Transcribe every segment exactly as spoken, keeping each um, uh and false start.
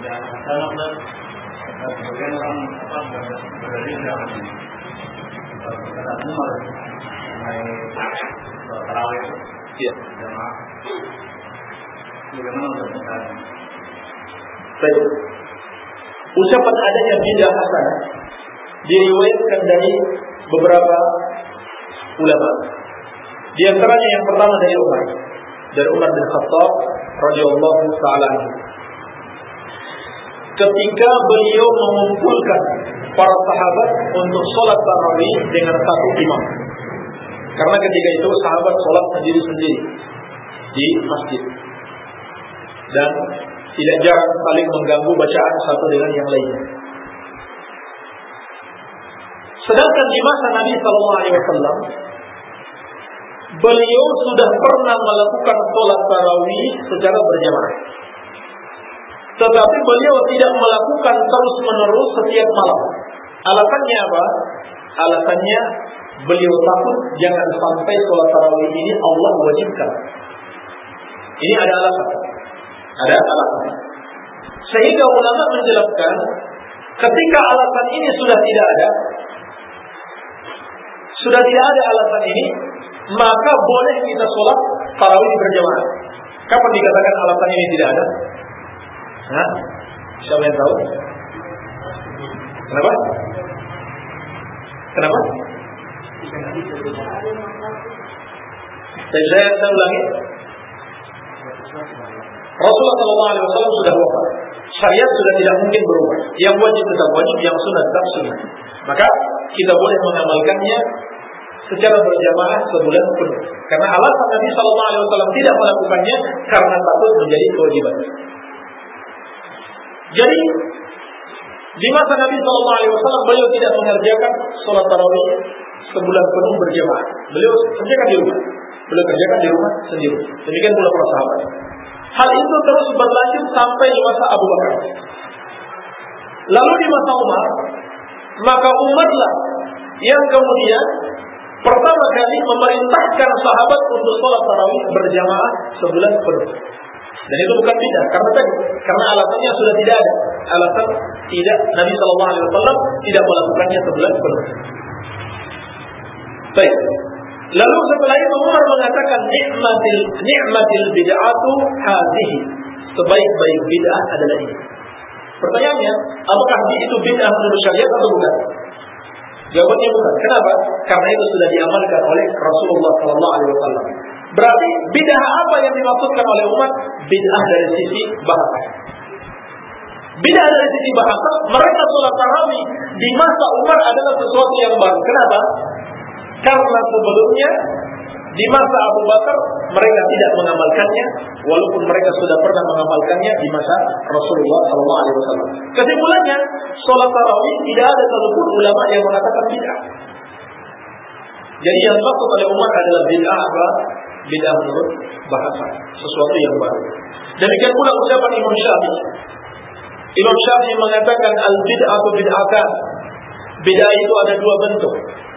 karena sebagian orang apa berdalil dengan kata Umar mengenai tarawih ya. jamaah. Bagaimana menurut? Baik. Ucapan adanya bid'ah hasanah diriwayatkan dari beberapa ulama. Di antaranya yang pertama dari Umar, dari Umar bin Khattab radhiyallahu taala. Ketika beliau mengumpulkan para sahabat untuk sholat tarawih dengan satu imam, karena ketika itu sahabat sholat sendiri-sendiri di masjid dan tidak jarang saling mengganggu bacaan satu dengan yang lainnya. Sedangkan di masa Nabi Sallallahu Alaihi Wasallam, beliau sudah pernah melakukan sholat tarawih secara berjamaah. Tetapi beliau tidak melakukan terus-menerus setiap malam. Alasannya apa? Alasannya beliau takut jangan sampai sholat tarawih ini Allah wajibkan. Ini ada alasan. Ada alasan. Sehingga ulama menjelaskan, ketika alasan ini sudah tidak ada, sudah tidak ada alasan ini, maka boleh kita sholat tarawih berjamaah. Kapan dikatakan alasan ini tidak ada? Hah? Siapa yang tahu? Kenapa? Kenapa? Saya saya ulangi. Rasulullah Sallallahu Alaihi Wasallam sudah wafat. Syariat sudah tidak mungkin berubah. Yang wajib tetap wajib, yang sunnah tetap sunnah. Maka kita boleh mengamalkannya secara berjamaah sebulan penuh. Karena alasan Nabi Sallallahu Alaihi Wasallam tidak melakukannya karena takut menjadi kewajiban. Jadi di masa Nabi Sallallahu Alaihi Wasallam beliau tidak mengerjakan sholat tarawih sebulan penuh berjamaah. Beliau kerjakan di rumah. Beliau kerjakan di rumah sendiri. Demikian pula para sahabat. Hal itu terus berlanjut sampai di masa Abu Bakar. Lalu di masa Umar, maka Umarlah yang kemudian pertama kali memerintahkan sahabat untuk sholat tarawih berjamaah sebulan penuh. Dan itu bukan bid'ah, karena tadi, karena alasannya sudah tidak ada. Alasan tidak, Nabi Sallallahu Alaihi Wasallam tidak melakukannya sebulan penuh. Baik. Lalu setelah itu Umar mengatakan nikmatil nikmatil bid'atu hadhihi. Sebaik-baik bid'ah adalah ini. Pertanyaannya, apakah itu bid'ah menurut syariat atau bukan? Jawabannya bukan. Kenapa? Karena itu sudah diamalkan oleh Rasulullah Sallallahu Alaihi Wasallam. Berarti bid'ah apa yang dimaksudkan oleh umat? Bid'ah dari sisi bahasa. Bid'ah dari sisi bahasa, mereka sholat tarawih di masa Umar adalah sesuatu yang baru. Kenapa? Karena sebelumnya di masa Abu Bakar mereka tidak mengamalkannya, walaupun mereka sudah pernah mengamalkannya di masa Rasulullah Sallallahu Alaihi Wasallam. Kesimpulannya, sholat tarawih tidak ada satupun ulama yang mengatakan bid'ah. Jadi yang dimaksud oleh Umar adalah bid'ah apa? Bid'ah menurut bahasa, sesuatu yang baru. Demikian pula ucapan Imam Syafi'i. Imam Syafi'i mengatakan al-bid'atu bid'atan. Bid'ah itu ada dua bentuk.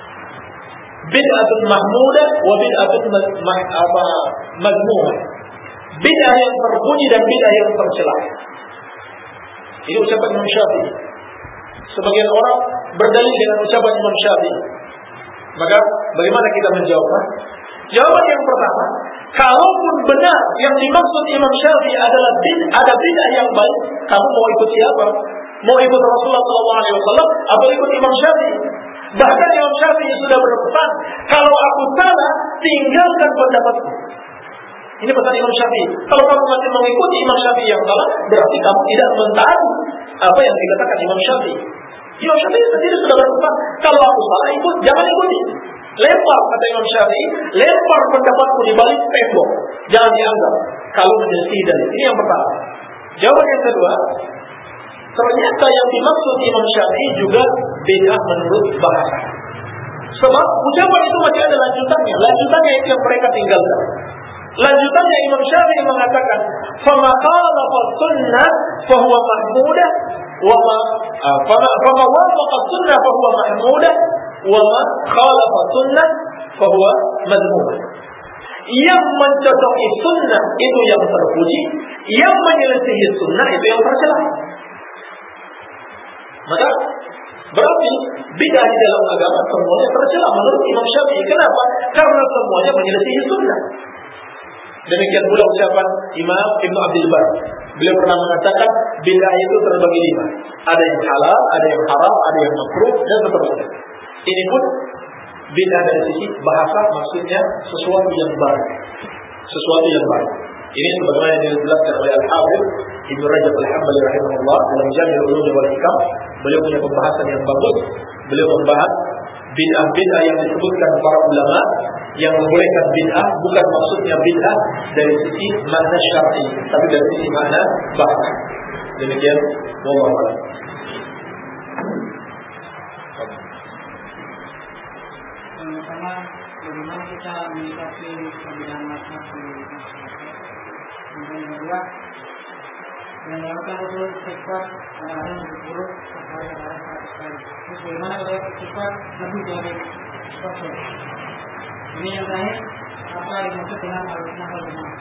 Bid'atun mahmudah wa bid'atun mazmumah. Bid'ah yang terpuji dan bid'ah yang tercela. Ini ucapan Imam Syafi'i. Sebagian orang berdalil dengan ucapan Imam Syafi'i. Maka bagaimana kita menjawabnya? Jawaban yang pertama, kalaupun benar yang dimaksud Imam Syafi'i adalah bid'ah, ada bid'ah yang baik, kamu mau ikut siapa? Mau ikut Rasulullah Sallallahu Alaihi Wasallam atau ikut Imam Syafi'i? Bahkan Imam Syafi'i sudah berpesan, kalau aku salah, tinggalkan pendapatku. Ini pesan Imam Syafi'i. Kalau kamu masih mengikuti Imam Syafi'i yang salah, berarti kamu tidak mentaati apa yang dikatakan Imam Syafi'i. Imam Syafi'i sendiri sudah berpesan, kalau aku salah ikut, jangan ikuti. Lempar, kata Imam Syafi'i, lempar pendapatku di balik tembok. Jangan dianggap kalau menyelisih dalil. Ini yang pertama. Jawaban yang kedua, ternyata yang dimaksud Imam Syafi'i juga bid'ah menurut bahasa. Sebab ucapan itu masih ada lanjutannya. Lanjutannya itu yang mereka tinggalkan. Lanjutannya Imam Syafi'i mengatakan, "Fama khalafa sunnah fa huwa mahmudah wa ma fama wafaqa sunnah fa huwa mahmudah wa ma khalafa sunnah fa huwa madhmumah." Yang mencocoki sunnah itu yang terpuji, yang menyelisihi sunnah itu yang tercela. Maka berarti bid'ah di dalam agama semuanya tercela menurut Imam Syafi'i. Kenapa? Karena semuanya menyelisih sunnah. Demikian pula ucapan Imam Ibnu Abdul Bar. Beliau pernah mengatakan bid'ah itu terbagi lima. Ada yang halal, ada yang haram, ada yang makruh, dan seterusnya. Ini pun bid'ah dari sisi bahasa, maksudnya sesuatu yang baru, sesuatu yang baru. Ini sebagaimana yang dijelaskan oleh Al-Hafidz Ibnu Rajab Al-Hambali rahimahullah dalam Jami' Ulum wal Hikam. Beliau punya pembahasan yang bagus. Beliau membahas bid'ah-bid'ah yang disebutkan para ulama yang membolehkan bid'ah, bukan maksudnya bid'ah dari sisi makna syar'i, tapi dari sisi makna bahasa. Demikian, wallahu a'lam. Pertama, bagaimana kita menyikapi perbedaan mazhab di masyarakat. Kemudian yang kedua, yang dilakukan untuk istighfar kadang-kadang buruk sekali, kadang-kadang seratus kali. Terus bagaimana kalau istighfar lebih dari seratus? Ini yang terakhir, apa yang dimaksud dengan al-sunnah wal jamaah?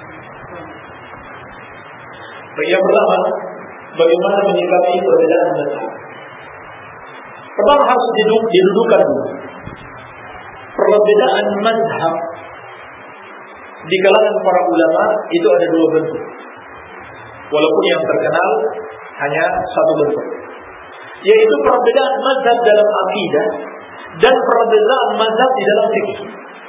Yang pertama, bagaimana menyikapi perbedaan mazhab. Pertama harus diduk, didudukan dulu. Perbedaan mazhab di kalangan para ulama itu ada dua bentuk. Walaupun yang terkenal hanya satu bentuk, yaitu perbedaan mazhab dalam akidah dan perbedaan mazhab di dalam fikih.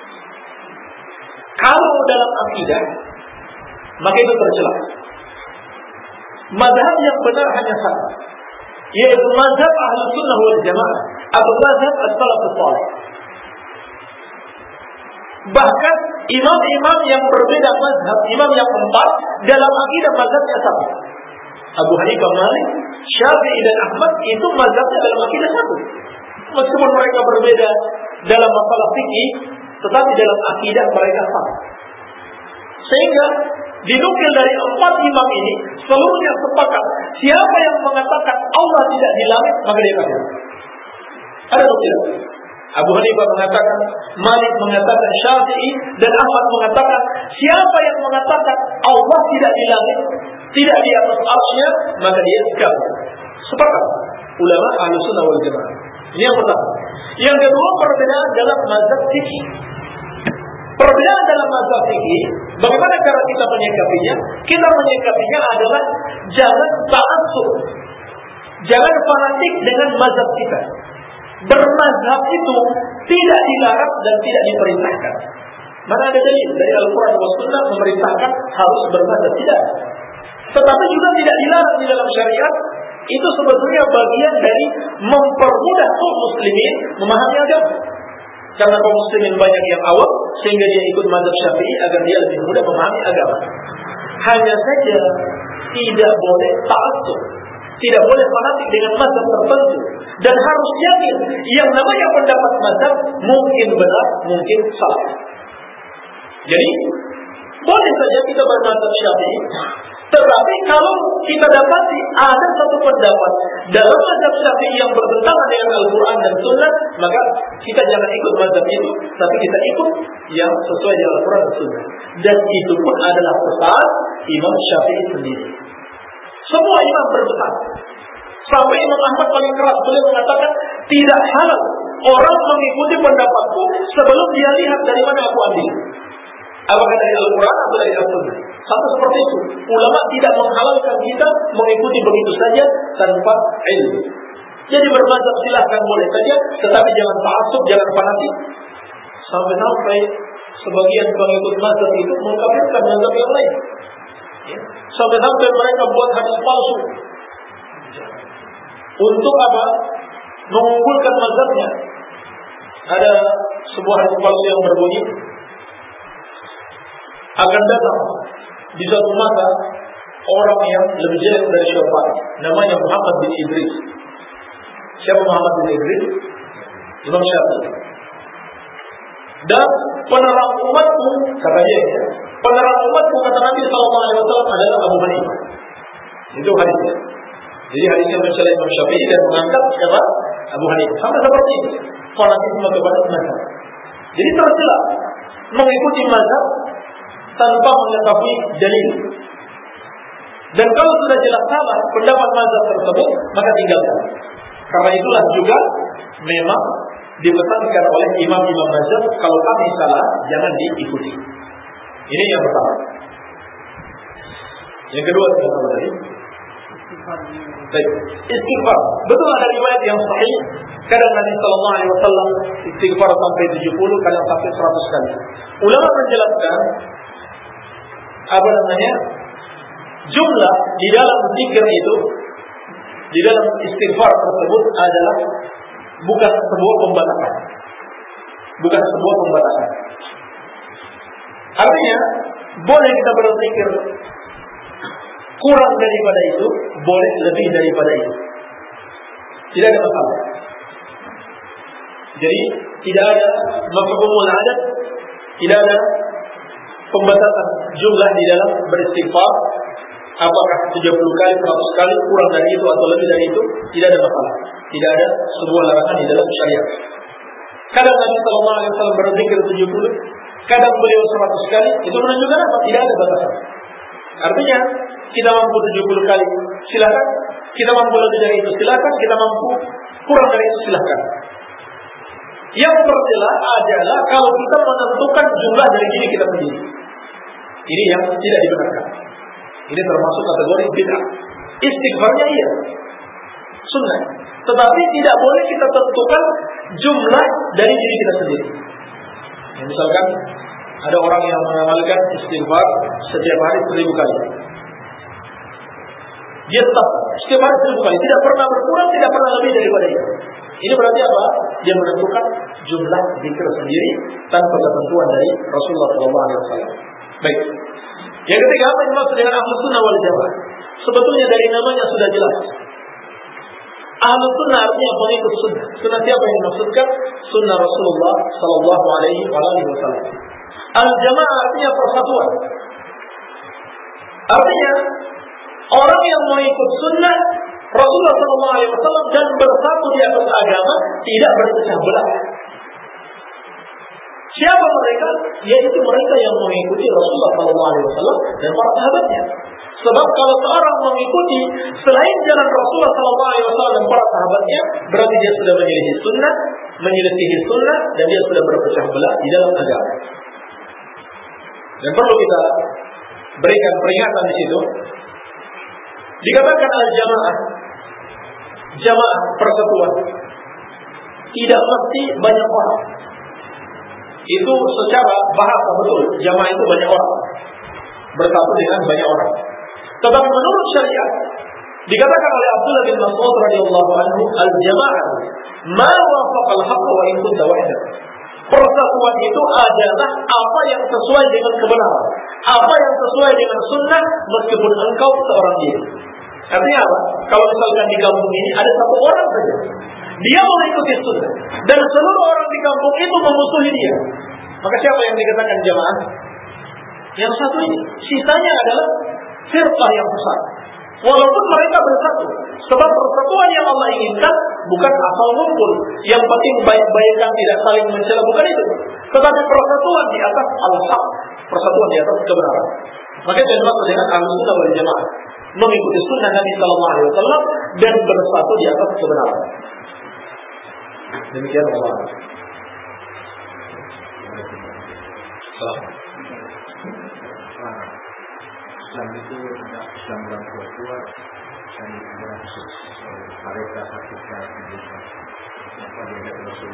Kalau dalam akidah, maka itu tercela. Mazhab yang benar hanya satu, yaitu mazhab Ahlus Sunnah wal Jamaah atau mazhab as-salafus salih. Bahkan imam-imam yang berbeda mazhab, imam yang empat dalam akidah mazhabnya satu. Abu Hanifah, Malik, Syafi'i dan Ahmad itu mazhabnya dalam akidah satu. Meskipun mereka berbeda dalam masalah fikih, tetapi dalam akidah mereka sama. Sehingga dinukil dari empat imam ini seluruhnya sepakat, siapa yang mengatakan Allah tidak di langit maka dia kafir. Ada nukil. Abu Hanifah mengatakan, Malik mengatakan, Syafi'i dan Ahmad mengatakan, siapa yang mengatakan Allah tidak di langit, tidak di atas arsy-Nya, maka dia kafir. Sepakat ulama Ahlus Sunnah wal Jamaah. Ini yang pertama. Yang kedua, perbedaan dalam mazhab fikih. Perbedaan dalam mazhab fikih, bagaimana cara kita menyikapinya? Kita menyikapinya adalah jangan ta'assub, jangan fanatik dengan mazhab kita. Bermazhab itu tidak dilarang dan tidak diperintahkan. Mana ada dalil dari Al-Quran dan Sunnah memerintahkan harus bermazhab? Tidak. Tetapi juga tidak dilarang di dalam syariat. Itu sebetulnya bagian dari mempermudah kaum muslimin memahami agama. Karena kaum muslimin banyak yang awam, sehingga dia ikut mazhab Syafi'i agar dia lebih mudah memahami agama. Hanya saja tidak boleh ta'assub, tidak boleh fanatik dengan mazhab tertentu, dan harus yakin yang namanya pendapat mazhab mungkin benar, mungkin salah. Jadi boleh saja kita bermazhab Syafi'i, tetapi kalau kita dapati ada satu pendapat dalam mazhab Syafi'i yang bertentangan dengan Al-Quran dan Sunnah, maka kita jangan ikut mazhab itu, tapi kita ikut yang sesuai dengan Al-Quran dan Sunnah. Dan itu pun adalah pesan Imam Syafi'i sendiri. Semua imam berpesan. Sampai Imam Ahmad paling keras, beliau mengatakan tidak halal orang mengikuti pendapatku sebelum dia lihat dari mana aku ambil. Apakah dari Al-Quran atau dari Al-Sunnah? Sama seperti itu. Ulama tidak menghalalkan kita mengikuti begitu saja tanpa ilmu. Jadi bermazhab silahkan boleh saja, tetapi jangan ta'assub, jangan fanatik. Sampai-sampai sebagian pengikut mazhab itu mengkafirkan mazhab yang lain. Ya. Sampai-sampai mereka buat hadis palsu. Untuk apa? Mengunggulkan mazhabnya. Ada sebuah hadis palsu yang berbunyi, akan datang di suatu masa orang yang lebih jelek dari Syafi'i, namanya Muhammad bin Idris. Siapa Muhammad bin Idris? Imam Syafi'i. Dan penerang umatku, kata dia, ya, penerang umatku kata Nabi Sallallahu Alaihi Wasallam adalah Abu Hanifah. Itu hadisnya. Jadi hadisnya mencelah Imam Syafi'i dan mengangkat siapa? Abu Hanifah. Sama seperti ini, fanatisme kepada mazhab. Jadi tercela mengikuti mazhab tanpa mengetahui dalil. Dan kalau sudah jelas salah pendapat mazhab tersebut, maka tinggalkan. Karena itulah juga memang dipesankan oleh imam-imam mazhab, kalau kami salah jangan diikuti. Ini yang pertama. Yang kedua apa tadi? Baik, istighfar. Betul ada riwayat yang sahih, kadang Nabi sallallahu alaihi wasallam istighfar sampai tujuh puluh, kadang sampai seratus kali. Ulama menjelaskan apa namanya? Jumlah di dalam zikir itu, di dalam istighfar tersebut adalah bukan sebuah pembatasan. Bukan sebuah pembatasan. Artinya, boleh kita berzikir kurang daripada itu, boleh lebih daripada itu. Tidak ada masalah. Jadi, tidak ada mafhumul adat, tidak ada pembatasan jumlah di dalam beristighfar. Apakah tujuh puluh kali, seratus kali, kurang dari itu atau lebih dari itu, tidak ada masalah. Tidak ada sebuah larangan di dalam syariat. Kadang Nabi sallallahu alaihi wasallam berzikir tujuh puluh, kadang beliau seratus kali, itu menunjukkan apa? Tidak ada batasan. Artinya, kita mampu tujuh puluh kali, silakan. Kita mampu lebih dari itu, silakan. Kita mampu kurang dari itu, silakan. Yang tercela adalah kalau kita menentukan jumlah dari diri kita sendiri. Ini yang tidak dibenarkan. Ini termasuk kategori bid'ah. Istighfarnya iya, sunnah. Tetapi tidak boleh kita tentukan jumlah dari diri kita sendiri. Ya, misalkan ada orang yang mengamalkan istighfar setiap hari seribu kali. Dia tetap setiap hari seribu kali, tidak pernah berkurang, tidak pernah lebih daripada itu. Ini berarti apa? Dia menentukan jumlah zikir sendiri tanpa ketentuan dari Rasulullah shallallahu alaihi wasallam. Baik. Yang ketiga, apa yang dimaksud dengan Ahlus Sunnah wal Jamaah? Sebetulnya dari namanya sudah jelas. Ahlus Sunnah artinya pengikut sunnah. Sunnah siapa yang dimaksudkan? Sunnah Rasulullah sallallahu alaihi wasallam. Al-Jamaah artinya persatuan. Artinya orang yang mengikut sunnah Rasulullah sallallahu alaihi wasallam dan bersatu di atas agama, tidak berpecah belah. Siapa mereka? Yaitu mereka yang mengikuti Rasulullah sallallahu alaihi wasallam dan para sahabatnya. Sebab kalau seorang mengikuti selain jalan Rasulullah sallallahu alaihi wasallam dan para sahabatnya, berarti dia sudah menyelisih sunnah, menyelisihi sunnah, dan dia sudah berpecah belah di dalam agama. Dan perlu kita berikan peringatan di situ. Dikatakan al-jamaah, jamaah persatuan, tidak mesti banyak orang. Itu secara bahasa betul, jamaah itu banyak orang, bersatu dengan banyak orang. Tetapi menurut syariat, dikatakan oleh Abdullah bin Mas'ud radhiyallahu anhu, al-jamaah ma wafaqa al-haqq wa in kunta wahdak. Persatuan itu adalah apa yang sesuai dengan kebenaran, apa yang sesuai dengan sunnah, meskipun engkau seorang diri. Artinya apa? Kalau misalkan di kampung ini ada satu orang saja, dia mengikuti sunnah, dan seluruh orang di kampung itu memusuhi dia, maka siapa yang dikatakan jamaah? Yang satu ini. Sisanya adalah firqah yang besar. Walaupun mereka bersatu, sebab persatuan yang Allah inginkan bukan asal ngumpul, yang penting baik-baikan, tidak saling mencela, bukan itu. Tetapi persatuan di atas al-haq, persatuan di atas kebenaran. Maka itu dimaksud dengan Ahlussunnah wal Jamaah, mengikuti sunnah Nabi sallallahu alaihi wasallam dan bersatu di atas kebenaran. Demikian Allah. Islam itu tidak Islam dalam kuat dan ada mereka hakikat mereka apa dia Rasul.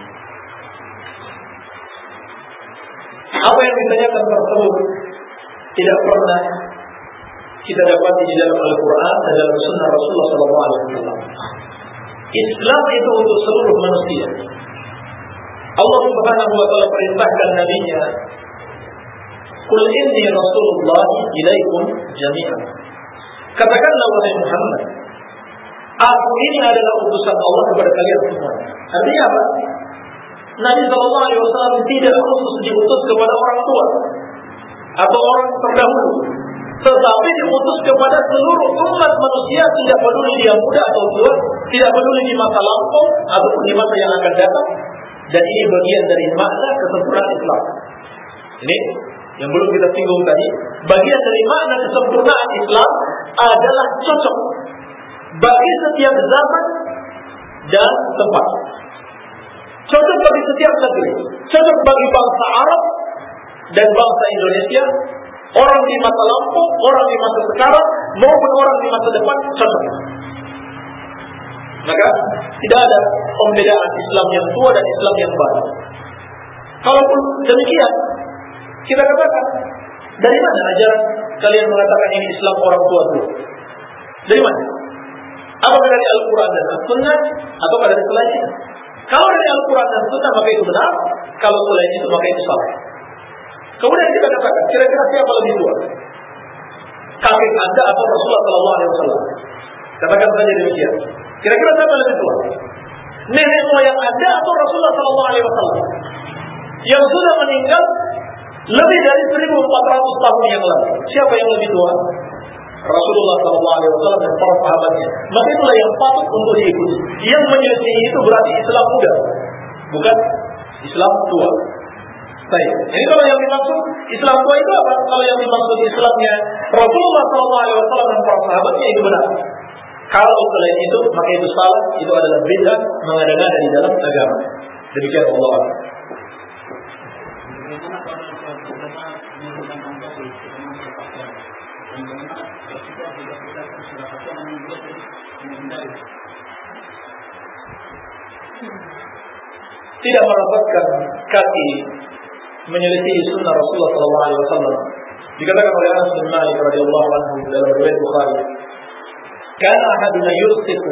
Apa yang ditanyakan tersebut tidak pernah kita dapati di dalam Al-Quran dan dalam Sunnah Rasulullah Sallallahu Alaihi Wasallam. Islam itu untuk seluruh manusia. Allah Subhanahu Wa Taala perintahkan Nabi-Nya, Qul inni Rasulullah ilaikum jami'an. Katakanlah wahai Muhammad, aku ini adalah utusan Allah kepada kalian semua. Artinya apa? Nabi Sallallahu Alaihi Wasallam tidak khusus diutus kepada orang tua atau orang terdahulu, tetapi diutus kepada seluruh umat manusia, tidak peduli dia muda atau tua, tidak peduli di masa lampau ataupun di masa yang akan datang. Dan ini bagian dari makna kesempurnaan Islam. Ini yang belum kita singgung tadi. Bagian dari makna kesempurnaan Islam adalah cocok bagi setiap zaman dan tempat. Cocok bagi setiap negeri, cocok bagi bangsa Arab dan bangsa Indonesia, orang di masa lampau, orang di masa sekarang, maupun orang di masa depan, cocok. Maka tidak ada pembedaan Islam yang tua dan Islam yang baru. Kalaupun demikian, kita katakan, dari mana ajaran kalian mengatakan ini Islam orang tua dulu? Dari mana? Apakah dari Al-Quran dan As-Sunnah atau dari selain? Kalau dari Al-Quran dan Sunnah maka itu benar, kalau selain itu maka itu salah. Kemudian kita katakan, kira-kira siapa lebih tua? Kakek Anda atau Rasulullah Sallallahu Alaihi Wasallam? Katakan saja demikian. Kira-kira siapa lebih tua? Nenek moyang Anda atau Rasulullah Sallallahu Alaihi Wasallam yang sudah meninggal lebih dari seribu empat ratus tahun yang lalu? Siapa yang lebih tua? Rasulullah Sallallahu Alaihi Wasallam dan para sahabatnya. Maka itulah yang patut untuk diikuti. Yang menyelisih itu berarti Islam muda, bukan Islam tua. Baik. Ini kalau yang dimaksud Islam tua itu apa? Kalau yang dimaksud Islamnya Rasulullah Sallallahu Alaihi Wasallam dan para sahabatnya itu benar. Kalau selain itu maka itu salah. Itu adalah bid'ah, mengada-ngada di dalam agama. Demikian Allah. Bagaimana kalau pertama menggunakan kopi, kita menggunakan bagaimana ketika tidak kita sudah pakai membuat menghindari. Tidak merapatkan kaki menyelisih sunnah Rasulullah Sallallahu Alaihi Wasallam. Dikatakan oleh Anas bin Malik radhiyallahu anhu dalam riwayat Bukhari, "Kana ahaduna yursiqu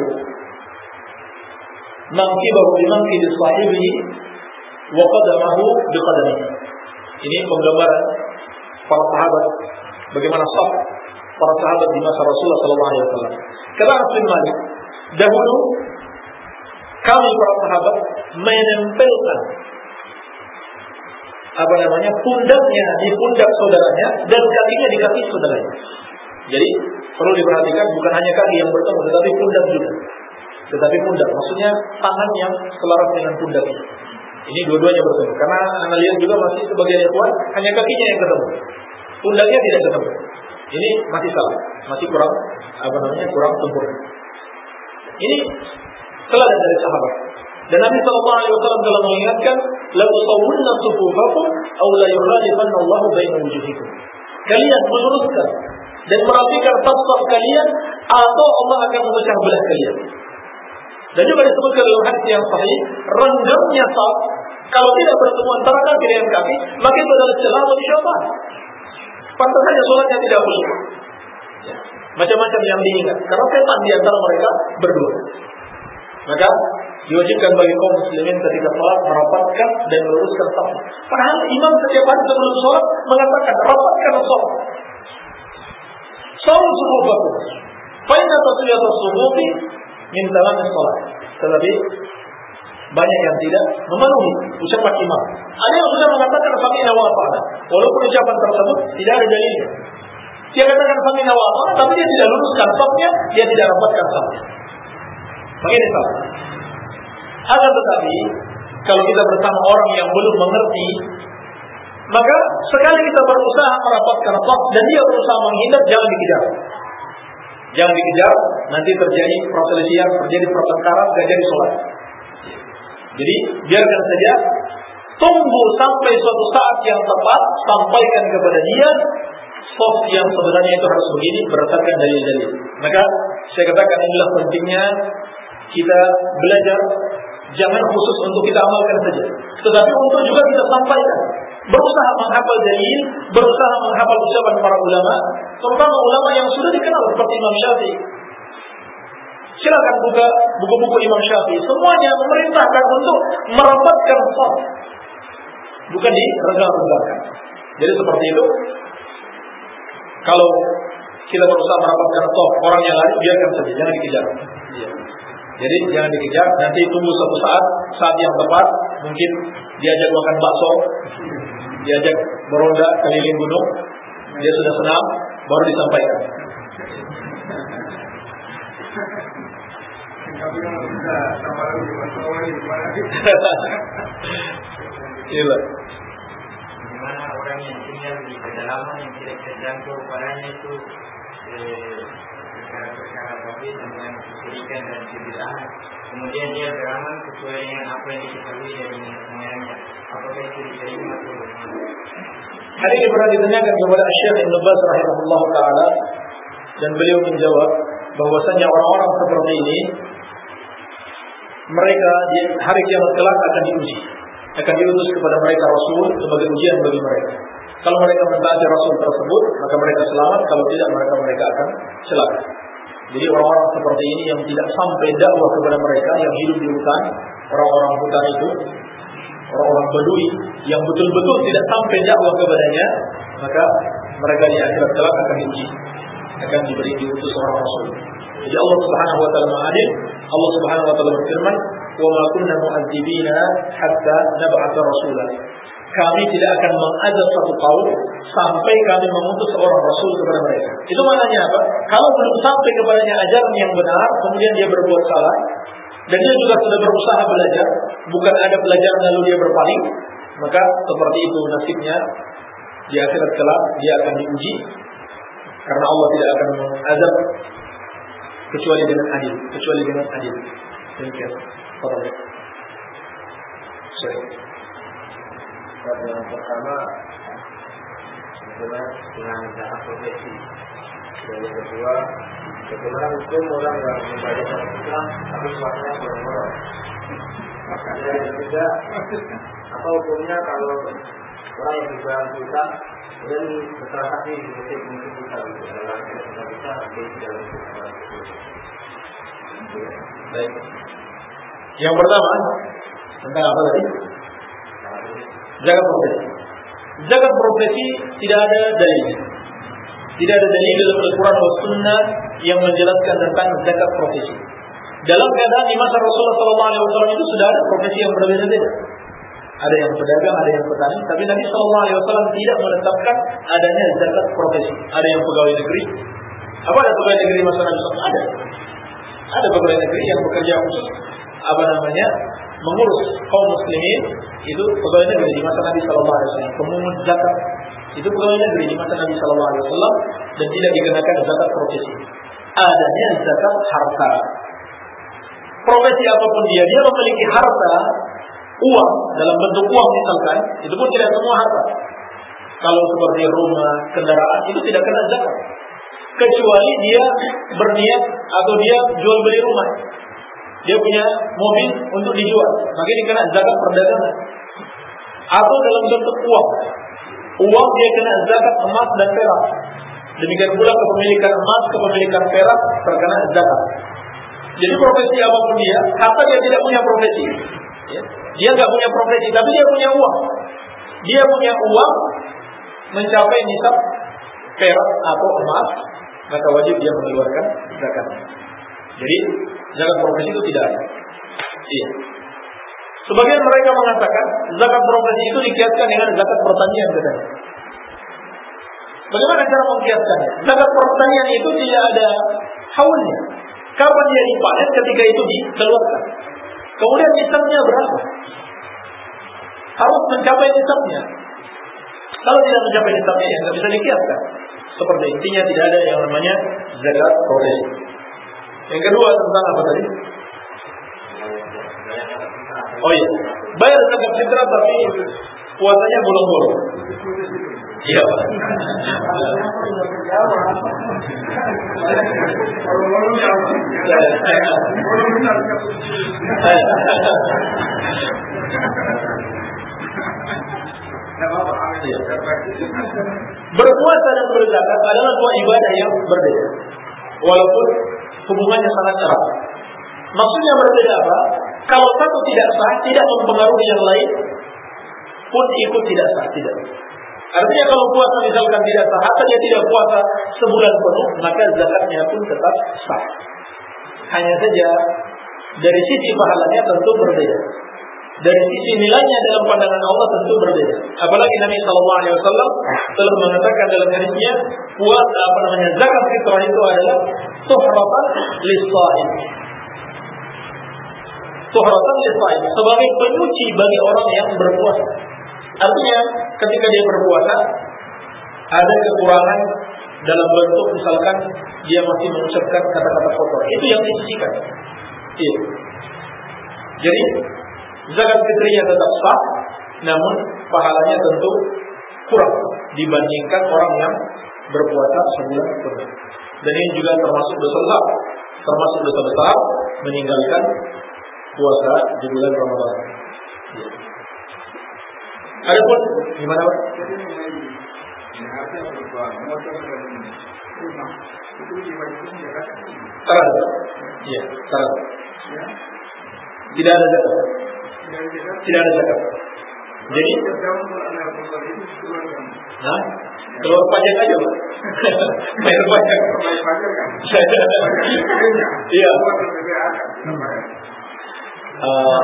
mankibahu bi mankibi sahibihi wa qadamahu bi qadamihi." Ini penggambaran para sahabat bagaimana saf para sahabat di masa Rasulullah Sallallahu Alaihi Wasallam. Kata Anas bin Malik, dahulu kami para sahabat menempelkan apa namanya pundaknya di pundak saudaranya dan kakinya di kaki saudaranya. Jadi perlu diperhatikan bukan hanya kaki yang bertemu tetapi pundak juga. Tetapi pundak maksudnya tangan yang selaras dengan pundaknya. Ini dua-duanya bertemu. Karena anda lihat juga masih sebagian ikhwan hanya kakinya yang ketemu, pundaknya tidak ketemu. Ini masih salah, masih kurang apa namanya kurang sempurna. Ini teladan dari sahabat. Dan Nabi Sallallahu Alaihi Wasallam telah mengingatkan, "La tusawwunna sufufakum, aw la yukhalifanna Allahu baina wujuhikum." Kalian meluruskan dan merapikan saf-saf kalian, atau Allah akan memecah belah kalian. Dan juga disebutkan dalam hadis yang sahih, renggangnya saf kalau tidak bertemu antara kaki dengan kaki, maka itu adalah celah bagi syaitan. Pantas saja sholatnya tidak khusyuk. Ya. Macam-macam yang diingat karena setan di antara mereka berdua. Maka diwajibkan bagi kaum muslimin ketika sholat merapatkan dan meluruskan saf. Padahal imam setiap hari sebelum sholat mengatakan rapatkan saf. Sawu sufufakum, fa inna taswiyatas sufufi min tamamis sholat. Tetapi banyak yang tidak memenuhi ucapan imam. Ada yang sudah mengatakan sami'na wa ata'na, walaupun ucapan tersebut tidak ada dalilnya. Dia katakan sami'na wa ata'na, tapi dia tidak luruskan safnya, dia tidak rapatkan safnya. Begini salah. Akan tetapi kalau kita bersama orang yang belum mengerti, maka sekali kita berusaha merapatkan saf dan dia berusaha menghindar, jangan dikejar. Jangan dikejar, nanti terjadi perselisihan, terjadi pertengkaran, tidak jadi sholat. Jadi biarkan saja, tunggu sampai suatu saat yang tepat, sampaikan kepada dia saf yang sebenarnya itu harus begini berdasarkan dalil-dalil. Maka saya katakan inilah pentingnya kita belajar, jangan khusus untuk kita amalkan saja, tetapi untuk juga kita sampaikan. Berusaha menghafal dalil, berusaha menghafal ucapan para ulama, terutama ulama yang sudah dikenal seperti Imam Syafi'i. Silakan buka buku-buku Imam Syafi'i, semuanya memerintahkan untuk merapatkan shaf, bukan direnggang-renggangkan. Jadi seperti itu. Kalau kita berusaha merapatkan shaf, orangnya lari, biarkan saja, jangan dikejar. Ya. Jadi jangan dikejar, nanti tunggu suatu saat, saat yang tepat, mungkin diajak makan bakso, diajak beronda keliling gunung, dia sudah senang, baru disampaikan. Gila. Bagaimana orang yang tinggal di pedalaman yang tidak terjangkau padanya itu perkara-perkara tauhid dengan kesyirikan dan kebid'ahan, kemudian dia beramal sesuai dengan apa yang diketahui dari nenek moyangnya, apakah itu diterima atau bagaimana? Hal ini pernah ditanyakan kepada Syekh Ibnu Baz rahimahullah taala, dan beliau menjawab bahwasanya orang-orang seperti ini mereka di hari kiamat kelak akan diuji, akan diutus kepada mereka Rasul sebagai ujian bagi mereka. Kalau mereka mentaati Rasul tersebut, maka mereka selamat. Kalau tidak, maka mereka akan celaka. Jadi orang-orang seperti ini yang tidak sampai dakwah kepada mereka, yang hidup di hutan, orang-orang hutan itu, orang-orang Badui yang betul-betul tidak sampai dakwah kepadanya, maka mereka di akhirat kelak akan diuji, akan diberi diutus orang Rasul. Jadi Allah Subhanahu wa taala Maha-Adil. Allah Subhanahu wa taala berfirman, "Wa ma kunna mu'adzibina hatta nab'atha rasulan." Kami tidak akan mengazab satu kaum sampai kami mengutus seorang rasul kepada mereka. Itu maknanya apa? Kalau belum sampai kepadanya ajaran yang benar, kemudian dia berbuat salah, dan dia juga sudah berusaha belajar, bukan ada pelajaran lalu dia berpaling, maka seperti itu nasibnya. Di akhirat kelak dia akan diuji, karena Allah tidak akan mengazab kecuali dengan adil, kecuali dengan adil. Demikian. Fadhil. Sorry. Pada yang pertama bagaimana dengan zakat profesi, dan yang kedua bagaimana hukum orang yang membayar Islam tapi suaranya bolong-bolong. Dan yang ketiga, apa hukumnya kalau orang yang berjualan pulsa dan bertransaksi di musik-musik pulsa itu adalah kita bisa nanti dalam pulsa. Baik. Yang pertama tentang apa tadi? Zakat profesi. Zakat profesi tidak ada dalil. Tidak ada dalil dalam Al-Quran dan Sunnah yang menjelaskan tentang zakat profesi. Dalam keadaan di masa Rasulullah shallallahu alaihi wasallam itu sudah ada profesi yang berbeda-beda. Ada yang pedagang, ada yang petani, tapi Nabi shallallahu alaihi wasallam tidak menetapkan adanya zakat profesi. Ada yang pegawai negeri. Apa ada pegawai negeri masa Nabi shallallahu alaihi wasallam? Ada. Ada pegawai negeri yang bekerja khusus apa namanya mengurus kaum muslimin, itu pegawai negeri di masa Nabi shallallahu alaihi wasallam. Pemungut zakat itu pegawai negeri di masa Nabi shallallahu alaihi wasallam, dan tidak dikenakan zakat profesi. Adanya zakat harta. Profesi apapun dia, dia memiliki harta, uang dalam bentuk uang misalkan, itu pun tidak semua harta. Kalau seperti rumah, kendaraan, itu tidak kena zakat, kecuali dia berniat atau dia jual beli rumah. Dia punya mobil untuk dijual, maka dia kena zakat perdagangan. Atau dalam bentuk uang, uang dia kena zakat emas dan perak. Demikian pula kepemilikan emas, kepemilikan perak terkena zakat. Jadi profesi apapun dia, kata dia tidak punya profesi, ya. Dia nggak punya profesi, tapi dia punya uang. Dia punya uang mencapai nisab perak atau emas, maka wajib dia mengeluarkan zakat. Jadi zakat profesi itu tidak ada. Iya. Sebagian mereka mengatakan zakat profesi itu dikiaskan dengan zakat pertanian, katanya. Bagaimana cara mengkiaskannya? Zakat pertanian itu tidak ada haulnya. Kapan dia dipanen, ketika itu dikeluarkan. Kemudian nisabnya berapa? Harus mencapai nisabnya. Kalau tidak mencapai nisabnya, ya nggak bisa dikiaskan. Seperti intinya tidak ada yang namanya zakat profesi. Yang kedua tentang apa tadi? Oh iya, bayar zakat fitrah tapi puasanya bolong-bolong. Iya. Berpuasa dan berzakat adalah dua ibadah yang berbeda, walaupun hubungannya sangat erat. Maksudnya berbeda apa? Kalau satu tidak sah, tidak mempengaruhi yang lain pun ikut tidak sah, tidak. Artinya kalau puasa misalkan tidak sah, atau dia tidak puasa sebulan penuh, maka zakatnya pun tetap sah. Hanya saja dari sisi pahalanya tentu berbeda. Dari sisi nilainya dalam pandangan Allah tentu berbeda. Apalagi Nabi Shallallahu Alaihi Wasallam telah mengatakan dalam hadisnya, puasa apa namanya zakat fitrah itu adalah tuhratan lis-shaim. Tuhratan lis-shaim, sebagai penyuci bagi orang yang berpuasa. Artinya ketika dia berpuasa ada kekurangan dalam bentuk misalkan dia masih mengucapkan kata-kata kotor. Itu yang disisihkan. Iya. Jadi zakat fitriyah tetap sah, namun pahalanya tentu kurang dibandingkan orang yang berpuasa sebulan penuh. Dan ini juga termasuk dosa besar, termasuk dosa besar meninggalkan puasa di bulan Ramadan. Ya. Adapun gimana Pak? Terada. Iya, terada. Tidak ada zakat. Tidak ada zakat. Jadi, nah, keluar pajak aja Pak. Bayar pajak. Iya. Uh,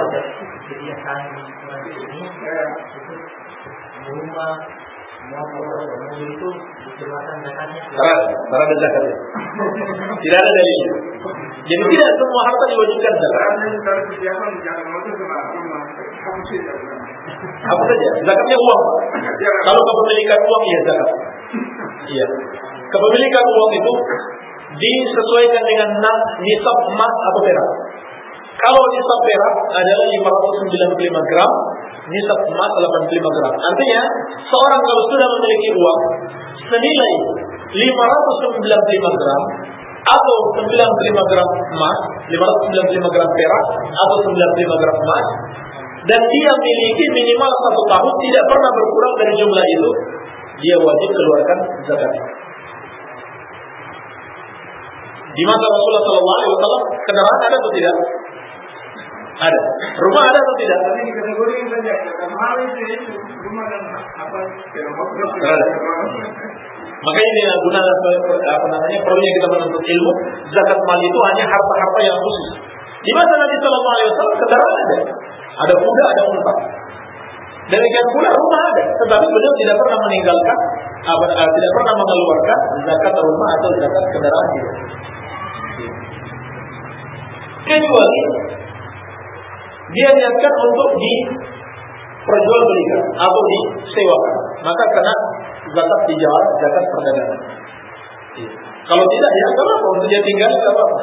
rumah motor mobil itu dikeluarkan zakatnya. Karena ada zakatnya. Tidak ada dalilnya. Jadi tidak semua harta diwajibkan zakat. Apa saja? Zakatnya uang. Kalau kepemilikan uang ya zakat. Iya. Kepemilikan uang itu disesuaikan dengan nisab emas atau perak. Kalau nisab perak adalah lima ratus sembilan puluh lima gram, nisab emas delapan puluh lima gram. Artinya, seorang kalau sudah memiliki uang senilai lima ratus sembilan puluh lima gram atau sembilan puluh lima gram emas, lima ratus sembilan puluh lima gram perak atau sembilan puluh lima gram emas, dan dia miliki minimal satu tahun tidak pernah berkurang dari jumlah itu, dia wajib keluarkan zakat. Di masa Rasulullah Sallallahu Alaihi Wasallam kendaraan ada atau tidak? Ada. Rumah ada atau tidak? Tapi di kategori yang saja, mahal itu rumah dan apa? Ada. Makanya ini guna apa namanya perlunya kita menuntut ilmu. Zakat mal itu hanya harta-harta yang khusus. Di masa Nabi Sallallahu Alaihi Wasallam kendaraan ada, ada kuda, ada unta. Demikian pula rumah ada, tetapi beliau tidak pernah meninggalkan, apa, tidak pernah mengeluarkan zakat rumah atau zakat kendaraan itu. Kecuali dia niatkan untuk diperjualbelikan atau disewakan, maka kena zakat tijarah, zakat perdagangan. Kalau tidak, ya nggak apa-apa, untuk dia tinggal nggak apa-apa.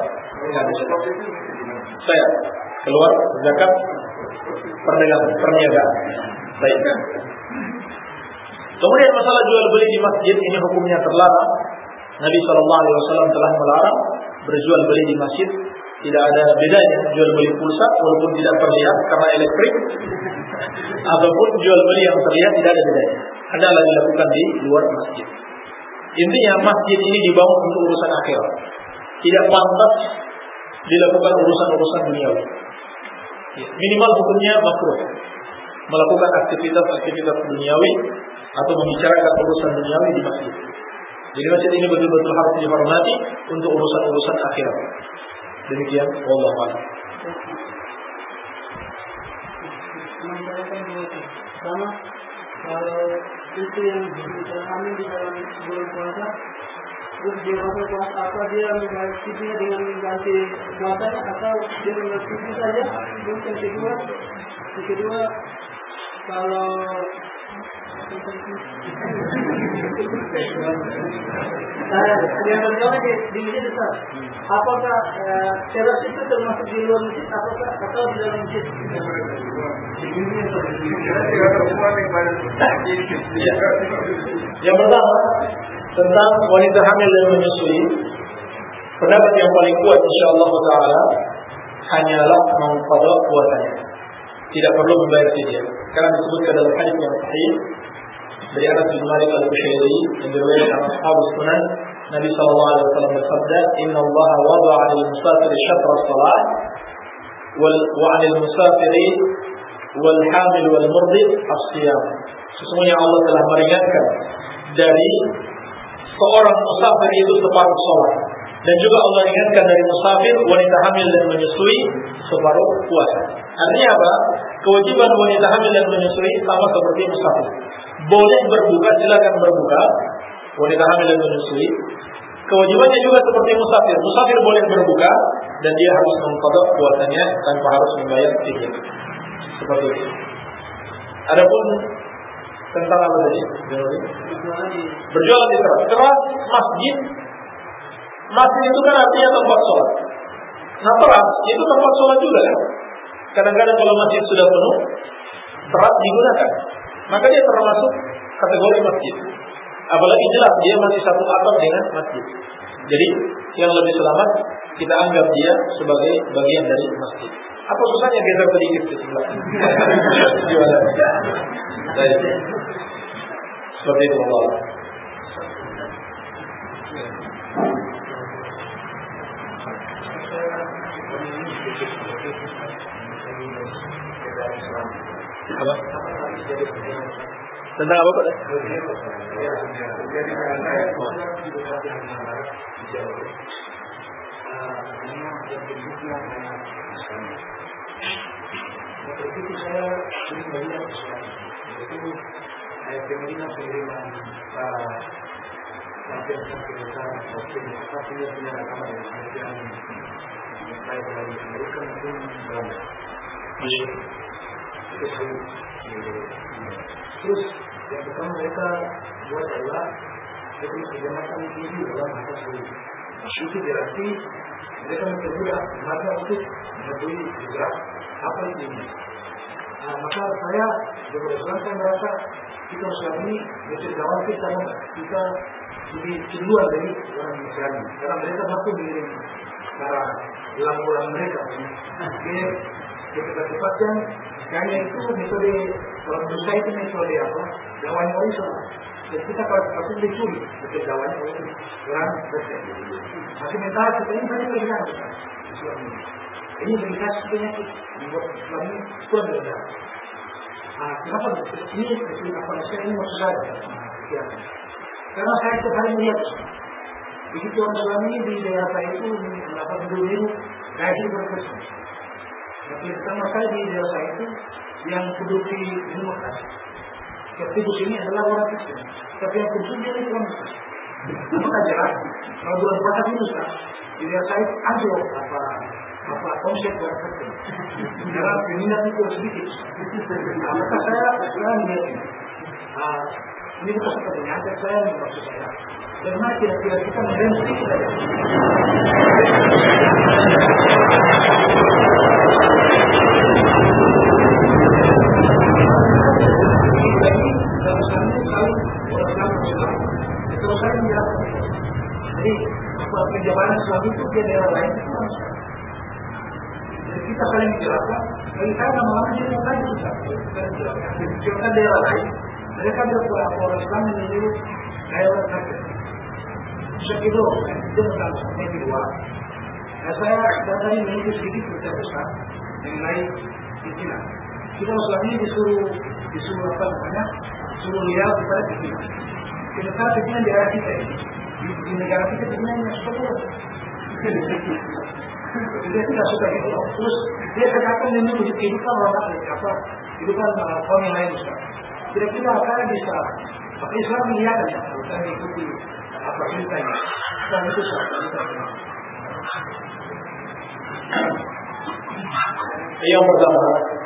Saya keluar zakat perdagangan, perniagaan. Baik. Kemudian masalah jual beli di masjid ini hukumnya terlarang. Nabi Shallallahu Alaihi Wasallam telah melarang berjual beli di masjid. Tidak ada bedanya jual beli pulsa walaupun tidak terlihat karena elektrik, ataupun jual beli yang terlihat tidak ada bedanya. Adalah dilakukan di luar masjid. Intinya masjid ini dibangun untuk urusan akhirat. Tidak pantas dilakukan urusan-urusan duniawi. Minimal hukumnya makruh melakukan aktivitas-aktivitas duniawi atau membicarakan urusan duniawi di masjid. Jadi masjid ini betul-betul harus dihormati untuk urusan-urusan akhirat. Demikian, wallahu a'lam. Sama kalau itu yang terhamil di dalam bulan puasa, terus dia masuk puasa apa dia menggantinya dengan ganti puasanya atau dia mengganti saja? Terus yang kedua, yang kedua kalau Nah, yang pertama di, di masjid besar. Apakah eh, teras itu termasuk di luar masjid, apakah atau di dalam masjid? Yang pertama tentang wanita hamil dan menyusui, pendapat yang paling kuat insyaallah taala hanyalah mengqada puasanya. Tidak perlu membayar fidyah. Karena disebutkan dalam hadis yang sahih dari Anas bin Malik al-Bushayri yang diriwayatkan oleh Ashabus Sunan, Nabi sallallahu alaihi wasallam bersabda, "Inna Allah wada'a 'alal musafiri syatra as-salat wal wa 'alal musafiri wal hamil wal murdi as-siyam." Sesungguhnya Allah telah meringankan dari seorang musafir itu separuh salat, dan juga Allah ringankan dari musafir, wanita hamil dan menyusui separuh puasa. Artinya apa? Kewajiban wanita hamil dan menyusui sama seperti musafir. Boleh berbuka, silakan berbuka. Wanita hamil dan menyusui. Kewajibannya juga seperti musafir. Musafir boleh berbuka dan dia harus mengqadha puasanya tanpa harus membayar fidyah. Seperti itu. Adapun tentang apa tadi? Berjualan di teras. Teras masjid masjid itu kan artinya tempat sholat. Nah teras itu tempat sholat juga kan. Kadang-kadang kalau masjid sudah penuh, teras digunakan, maka dia termasuk kategori masjid. Apalagi jelas dia masih satu atap dengan masjid. Jadi yang lebih selamat kita anggap dia sebagai bagian dari masjid. Apa susahnya geser sedikit ke sebelah? Gimana? Baik. Seperti itu Allah. Apa? Tentang apa Pak? Itu saya ingin melihat itu ayat pemerintahan pengiriman latihan pemerintahan waktu tapi dia punya agama yang kemudian baik dari Amerika maupun Belanda. Itu satu. Terus yang pertama mereka buat adalah mereka menjamakan ini dalam bahasa Saudi. Itu berarti mereka mempermudah maka untuk mengetahui juga apa itu ini. Nah, maka saya beberapa saya merasa kita Islam ini berjauh kita kita lebih kedua dari orang Islam karena mereka mampu mengirim para ulang-ulang mereka. Jadi ketika tepatnya hanya itu metode kalau menurut saya itu metode apa? Dakwahnya orang Islam. Dan kita kalau pasti dicuri metode dakwahnya oleh orang Islam. Masih mental kita ini banyak pilihan Islam ini. Ini berikan penyakit membuat Islam ini kurang berbeda. Ah, kenapa ini? Ini apa saya ini maksud saya? Ya. Karena saya setiap hari melihat begitu orang Islam ini di daerah saya itu mendapat biru-biru kayak itu berkesan. Tapi pertama kali di daerah saya itu yang duduk di rumah kelas. Seperti di sini adalah orang Kristen, tapi yang khusus dia itu orang Kristen. Maka jelas kalau bulan puasa itu kan di daerah saya ada apa apa konsep orang Kristen. Karena peminat itu sedikit. Nah, maka saya sekarang melihat ini. Ah, ini bukan satu penyakit saya maksud saya. Bagaimana kira-kira kita merem sedikit saja. Jadi penjabaran Islam itu di daerah lain itu manusia. Jadi kita saling menjelaskan. Bagi saya nama-nama jadi yang lain juga. Kita daerah lain. Mereka berpura orang Islam menuju daerah kafir. Saya itu itu tentang yang kedua. Nah, saya tadi menuju sedikit besar mengenai pimpinan. Kita Islam ini disuruh disuruh apa namanya? Suruh lihat kepada pimpinan. Kita pimpinan di daerah kita ini. Di negara kita pimpinan yang seperti itu. Dia tidak suka itu. Terus dia katakan ini untuk kehidupan orang lain apa? Kehidupan kaum yang lain juga. Kira-kira apa yang bisa? Maka Islam melihat ya, bukan mengikuti apa ceritanya. Dan itu sahaja. Yang pertama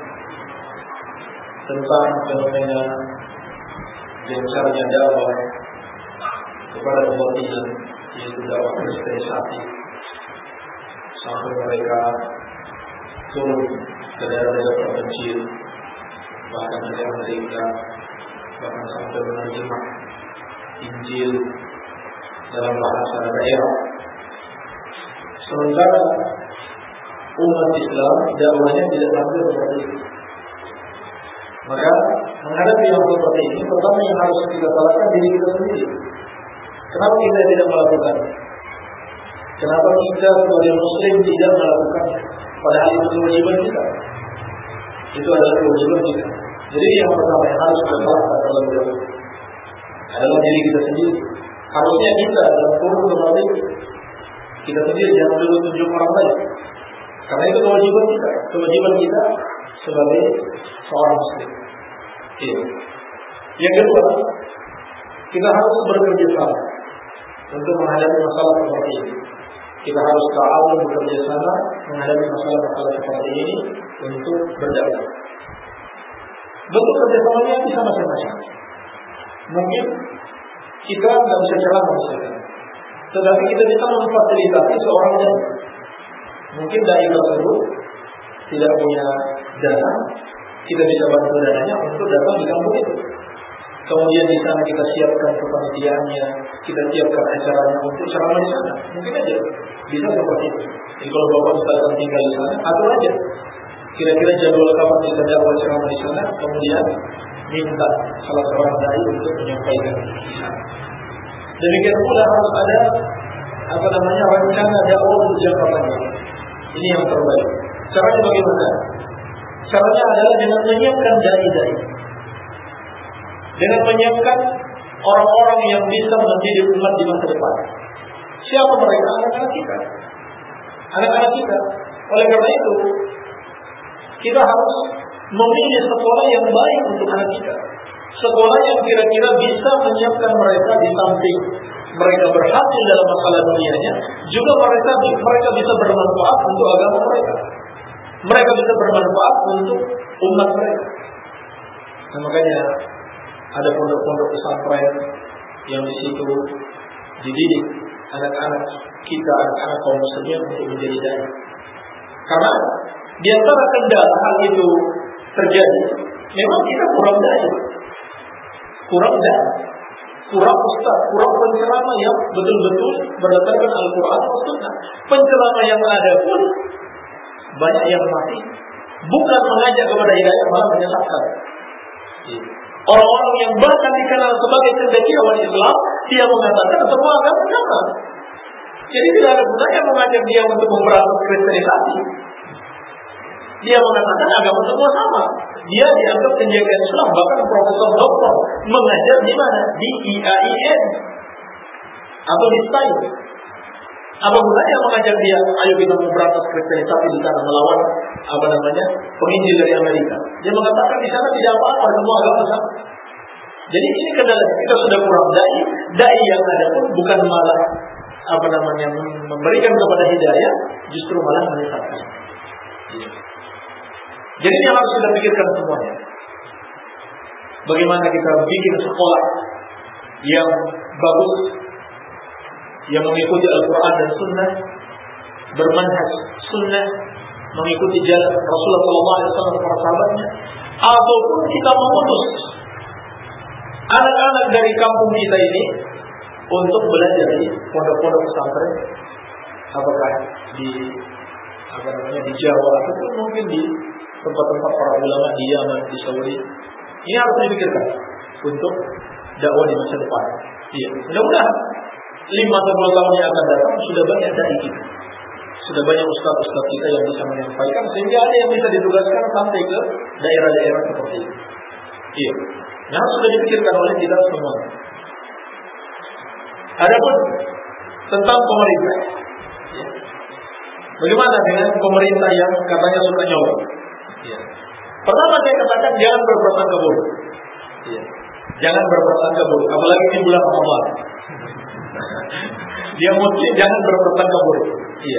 tentang fenomena gencarnya dakwah kepada umat ini, yaitu dakwah kristenisasi, sampai mereka turun ke daerah-daerah terpencil, bahkan di Amerika, bahkan sampai menerjemah Injil dalam bahasa daerah. Sementara umat Islam dakwahnya tidak sampai seperti itu. Maka menghadapi yang seperti ini, pertama yang harus kita salahkan diri kita sendiri. Kenapa kita tidak melakukan? Kenapa kita sebagai Muslim tidak melakukan? Padahal itu kewajiban kita. Itu adalah kewajiban kita. Jadi yang pertama yang harus kita salahkan terlebih dahulu adalah diri kita sendiri. Harusnya kita dalam kurun kembali kita sendiri jangan dulu tunjuk orang lain. Karena itu kewajiban kita, kewajiban kita sebagai seorang Muslim. Iya. Yang kedua, kita harus bekerja sama untuk menghadapi masalah seperti ini. Kita harus ta'awun bekerja sama menghadapi masalah-masalah seperti ini untuk berdakwah. Bentuk kerjasamanya bisa macam-macam. Mungkin kita nggak bisa ceramah misalkan, tetapi kita bisa memfasilitasi seorang dai. Mungkin dai tersebut tidak punya dana, kita bisa bantu dananya untuk datang di kampung itu. Kemudian di sana kita siapkan kepanitiaannya, kita siapkan acaranya untuk ceramah di sana. Mungkin aja bisa seperti itu. Jadi kalau bapak misalkan tinggal di sana, atur aja. Kira-kira jadwal kapan kita dapat ceramah di sana, kemudian minta salah seorang dai untuk menyampaikan di sana. Demikian pula harus ada apa namanya rencana dakwah untuk jangka panjang. Ini yang terbaik. Caranya bagaimana? Caranya adalah dengan menyiapkan dai-dai, dengan menyiapkan orang-orang yang bisa mendidik umat di masa depan. Siapa mereka? Anak-anak kita. Anak-anak kita. Oleh karena itu, kita harus memilih sekolah yang baik untuk anak kita. Sekolah yang kira-kira bisa menyiapkan mereka di samping mereka berhasil dalam masalah dunianya, juga mereka mereka bisa bermanfaat untuk agama mereka. Mereka bisa bermanfaat untuk umat mereka. Nah, makanya ada pondok-pondok pesantren yang di situ dididik anak-anak kita, anak-anak kaum muslimin untuk menjadi dai. Karena di antara kendala hal itu terjadi, memang kita kurang dai, kurang dai, kurang ustaz, kurang penceramah yang betul-betul berdasarkan Al-Quran dan Sunnah. Penceramah yang ada pun banyak yang masih bukan mengajak kepada hidayah, malah menyesatkan. Orang-orang yang bahkan dikenal sebagai cendekiawan Islam, dia mengatakan semua agama sama. Jadi tidak ada gunanya mengajak dia untuk memberantas kristenisasi. Dia mengatakan agama semua sama. Dia dianggap penjaga Islam, bahkan profesor doktor mengajar di mana? Di I A I N atau di S T A I. Apa gunanya mengajar dia? Ayo kita memberantas kristenisasi di sana, melawan apa namanya penginjil dari Amerika. Dia mengatakan di sana tidak apa-apa, semua agama sama. Jadi ini kendala kita sudah kurang dai. Dai yang ada pun bukan malah apa namanya memberikan kepada hidayah, justru malah menyesatkan. Jadi ini harus kita pikirkan semuanya. Bagaimana kita bikin sekolah yang bagus, yang mengikuti Al-Quran dan Sunnah, bermanhaj Sunnah, mengikuti jalan Rasulullah shallallahu alaihi wasallam dan para sahabatnya, ataupun kita mengutus anak-anak dari kampung kita ini untuk belajar di pondok-pondok pesantren, apakah di apa namanya di Jawa ataupun mungkin di tempat-tempat para ulama di Yaman, di Saudi. Ini harus dipikirkan untuk dakwah di masa depan. Iya, mudah-mudahan lima atau dua tahun yang akan datang sudah banyak dai kita, sudah banyak ustaz-ustaz kita yang bisa menyampaikan, sehingga ada yang bisa ditugaskan sampai ke daerah-daerah seperti itu. Iya, yang sudah dipikirkan oleh kita semua. Adapun tentang pemerintah, ya. Bagaimana dengan pemerintah yang katanya suka nyolong? Ya. Pertama saya katakan jangan berprasangka buruk. Ya. Jangan berprasangka buruk, apalagi di bulan Ramadan. Dia mesti jangan berprasangka buruk. Iya.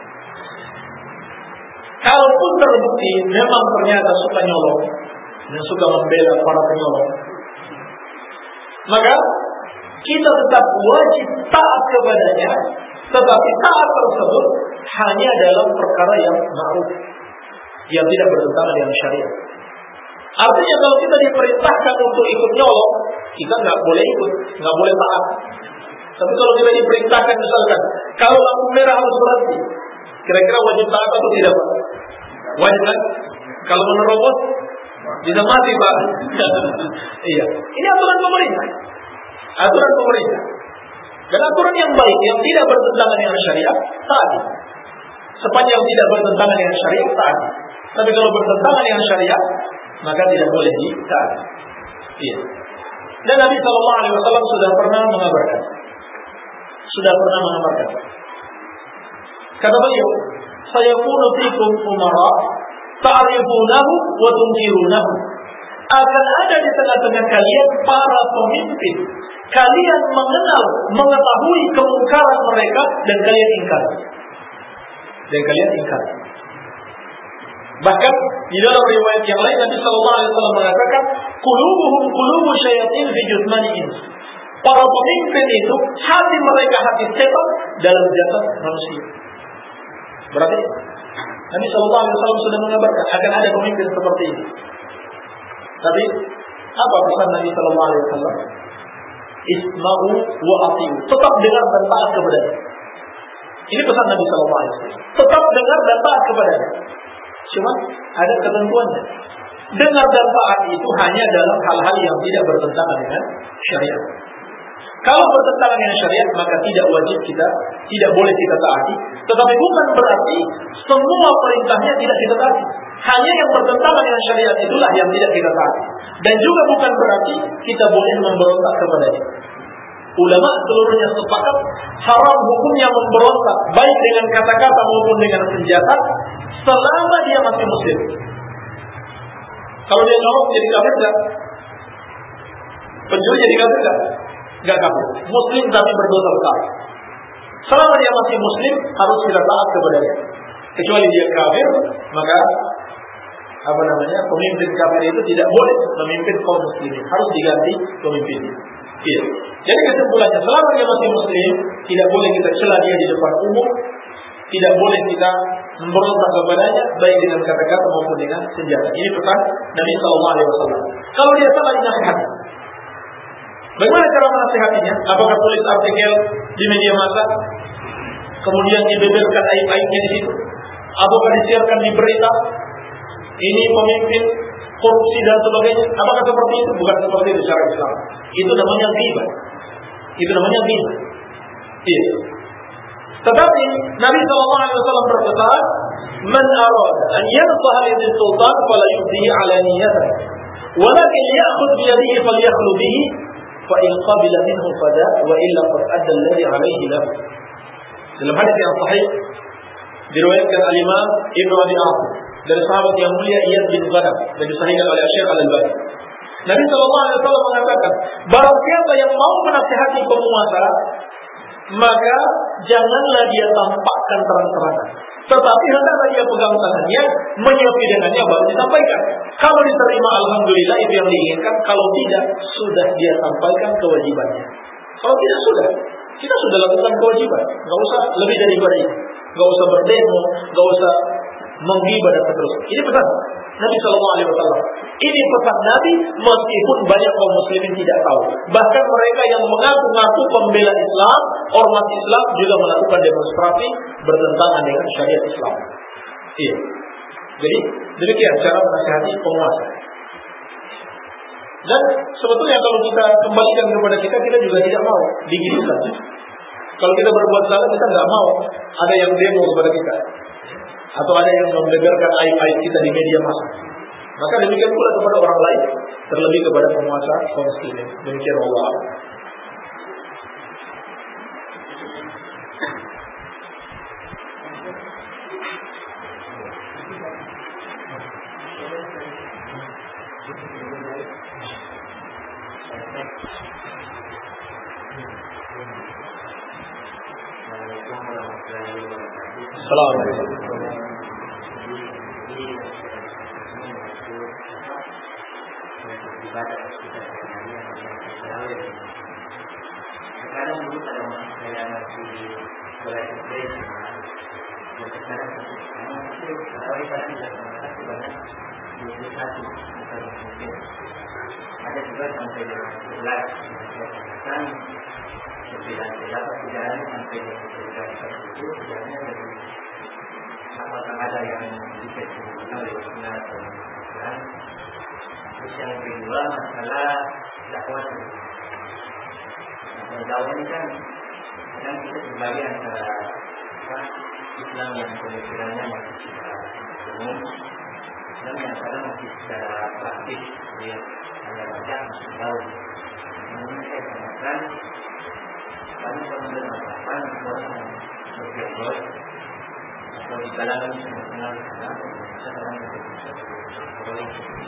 Kalaupun terbukti memang ternyata suka nyolong dan suka membela para penyolong, maka kita tetap wajib taat kepadanya, tetapi taat tersebut hanya dalam perkara yang ma'ruf, yang tidak bertentangan dengan syariat. Artinya kalau kita diperintahkan untuk ikut nyolong, kita nggak boleh ikut, nggak boleh taat. Tapi kalau kita diperintahkan misalkan, kalau lampu merah harus berhenti, kira-kira wajib taat atau tidak, Pak? Wajib kan? Kalau menerobos, bisa mati, Pak. Iya, ini aturan pemerintah. Aturan pemerintah. Dan aturan yang baik, yang tidak bertentangan dengan syariat, taat. Sepanjang tidak bertentangan dengan syariat, taat. Tapi kalau bertentangan dengan syariat, maka tidak boleh ditaat. Iya. Dan Nabi Shallallahu Alaihi Wasallam sudah pernah mengabarkan, sudah pernah mengabarkan. Kata beliau, "Sayakunu fikum umara, ta'rifunahu wa tunkirunahu." Akan ada di tengah-tengah kalian para pemimpin. Kalian mengenal, mengetahui kemungkaran mereka dan kalian ingkar. Dan kalian ingkar. Bahkan di dalam riwayat yang lain Nabi Sallallahu Alaihi Wasallam mengatakan, "Qulubuhum qulubu syayatin fi jusmani ins." Para pemimpin itu hati mereka hati setan dalam jasad manusia. Berarti Nabi Shallallahu Alaihi Wasallam sudah mengabarkan akan ada pemimpin seperti ini. Tapi apa pesan Nabi Shallallahu Alaihi Wasallam? Isma'u wa ati'u. Tetap dengar dan taat kepadanya. Ini pesan Nabi Shallallahu Alaihi Wasallam. Tetap dengar dan taat kepadanya. Cuma ada ketentuannya. Dengar dan taat itu hanya dalam hal-hal yang tidak bertentangan dengan syariat. Kalau bertentangan dengan syariat, maka tidak wajib kita, tidak boleh kita taati. Tetapi bukan berarti semua perintahnya tidak kita taati. Hanya yang bertentangan dengan syariat itulah yang tidak kita taati. Dan juga bukan berarti kita boleh memberontak kepadanya. Ulama seluruhnya sepakat haram hukumnya memberontak baik dengan kata-kata maupun dengan senjata selama dia masih muslim. Kalau dia ngomong jadi kafir enggak? Pencuri jadi kafir enggak? Enggak kafir. Muslim tapi berdosa besar. Selama dia masih muslim harus kita taat kepadanya. Kecuali dia kafir, maka apa namanya? Pemimpin kafir itu tidak boleh memimpin kaum muslimin. Harus diganti pemimpinnya. Iya. Jadi kesimpulannya, selama dia masih muslim, tidak boleh kita cela dia di depan umum, tidak boleh kita memberontak kepadanya, baik dengan kata-kata maupun dengan senjata. Ini pesan Nabi Sallallahu Alaihi Wasallam. Kalau dia salah dinasihati, bagaimana cara menasihatinya? Apakah tulis artikel di media massa, kemudian dibeberkan aib-aibnya di situ? Apakah disiarkan di berita? Ini pemimpin korupsi dan sebagainya. Apakah seperti itu? Bukan seperti itu secara Islam. Itu namanya ghibah. Itu namanya ghibah. Iya. Tetapi Nabi Sallallahu Alaihi Wasallam berpesan, "Man arad an yansaha lidhi sultan fala yubdi alaniyatan, walakin ya'khudh bi yadihi falyakhlu bihi, fa in qabila minhu fada, wa illa qad adda alladhi alayhi lahu." Dalam hadis yang sahih diriwayatkan al-Imam Ibnu Abi Asim dari sahabat yang mulia Iyad bin Ghadam dan disahihkan oleh Syekh Al-Albani. Nabi Sallallahu Alaihi Wasallam mengatakan, barang siapa yang mau menasihati penguasa, maka janganlah dia tampakkan terang-terangan, tetapi hendaklah dia pegang tangannya, menyepi dengannya, baru disampaikan. Kalau diterima, alhamdulillah, itu yang diinginkan. Kalau tidak, sudah dia sampaikan kewajibannya. Kalau tidak, sudah kita sudah lakukan kewajiban. Gak usah lebih daripada itu. Gak usah berdemo, gak usah menggibah dan seterusnya. Ini pesan Nabi Sallallahu Alaihi Wasallam. Ini pesan Nabi meskipun banyak kaum muslimin tidak tahu. Bahkan mereka yang mengaku-ngaku pembela Islam, ormas Islam juga melakukan demonstrasi bertentangan dengan syariat Islam. Iya. Jadi demikian cara menasihati penguasa. Dan sebetulnya kalau kita kembalikan kepada kita, kita juga tidak mau diginikan. Kalau kita berbuat salah, kita nggak mau ada yang demo kepada kita, atau ada yang membeberkan aib-aib kita di media massa. Maka demikian pula kepada orang lain, terlebih kepada penguasa kaum muslimin. Demikian Allah. Assalamualaikum. Sekarang dulu pada masa saya masih belajar dan sekarang sekarang itu kalau kita tidak mengatakan sebanyak dua puluh satu bukan mungkin ada juga sampai dengan sebelas dan sembilan belas perjalanan sampai dengan sebelas itu sebenarnya dari apakah ada yang bisa disebutkan oleh benar atau bukan. Terus yang kedua masalah dakwah. Dakwah ini kan kadang kita berbagi antara apa, Islam yang pemikirannya masih secara umum dan yang kadang masih secara praktis, ya hanya baca masih tahu. Namun saya katakan kami pernah mengatakan orang yang berjodoh atau di kalangan internasional Islam sekarang masih bisa berjodoh.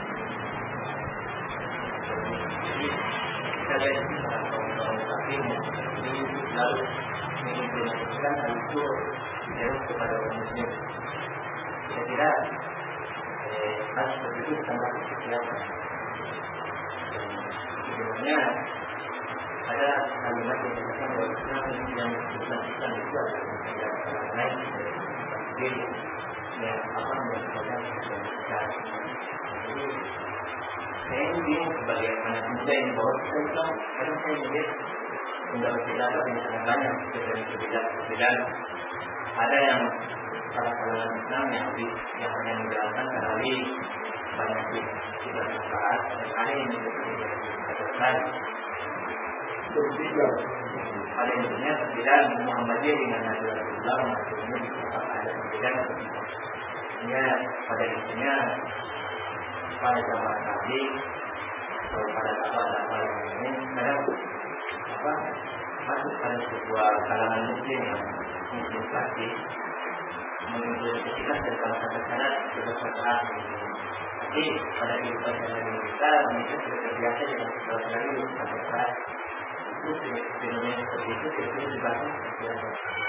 Jadi kita lihat para kaum-kaum kafir ini lalu mengimplementasikan hal itu jauh kepada orang muslim. Saya kira eh, hal seperti itu sangat kesiapan. Sebenarnya ada mungkin ya apa menyebabkan besar. Jadi saya ini sebagai anak muda yang bawa kita itu kadang saya melihat undang pidana yang sangat banyak dari perbedaan-perbedaan. Ada yang pada kalangan Islam yang lebih yang hanya menjalankan kali banyak tidak manfaat dan ada yang menjadi keterangan. Bertiga. Ada yang punya perbedaan Muhammadiyah dengan Nahdlatul Ulama, maksudnya ada perbedaan. Ya, pada intinya pada zaman tadi atau pada sahabat-sahabat ini kadang apa masuk pada sebuah kalangan muslim yang muslim klasik mengimplementasikan tentang kata-kata kebesaran. Tapi pada kehidupan sehari-hari kita kita sudah terbiasa dengan segala sekali kata-kata itu fenomena seperti itu kita dibahas seperti apa?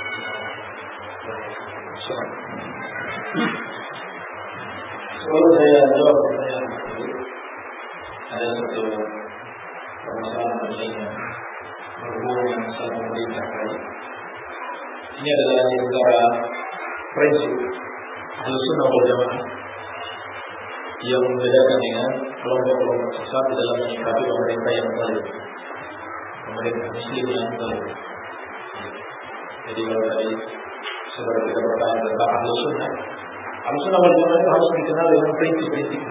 Kalau saya jawab pertanyaan tadi, ada satu permasalahan lainnya berhubungan dengan masalah pemerintah tadi. Ini adalah di antara prinsip Ahlussunnah wal Jamaah yang membedakan dengan kelompok-kelompok sesat di dalam menyikapi pemerintah yang zalim, pemerintah Muslim yang zalim. Jadi kalau tadi saudara kita bertanya tentang Ahlussunnah, Ahlussunnah wal Jamaah itu harus dikenal dengan prinsip-prinsip.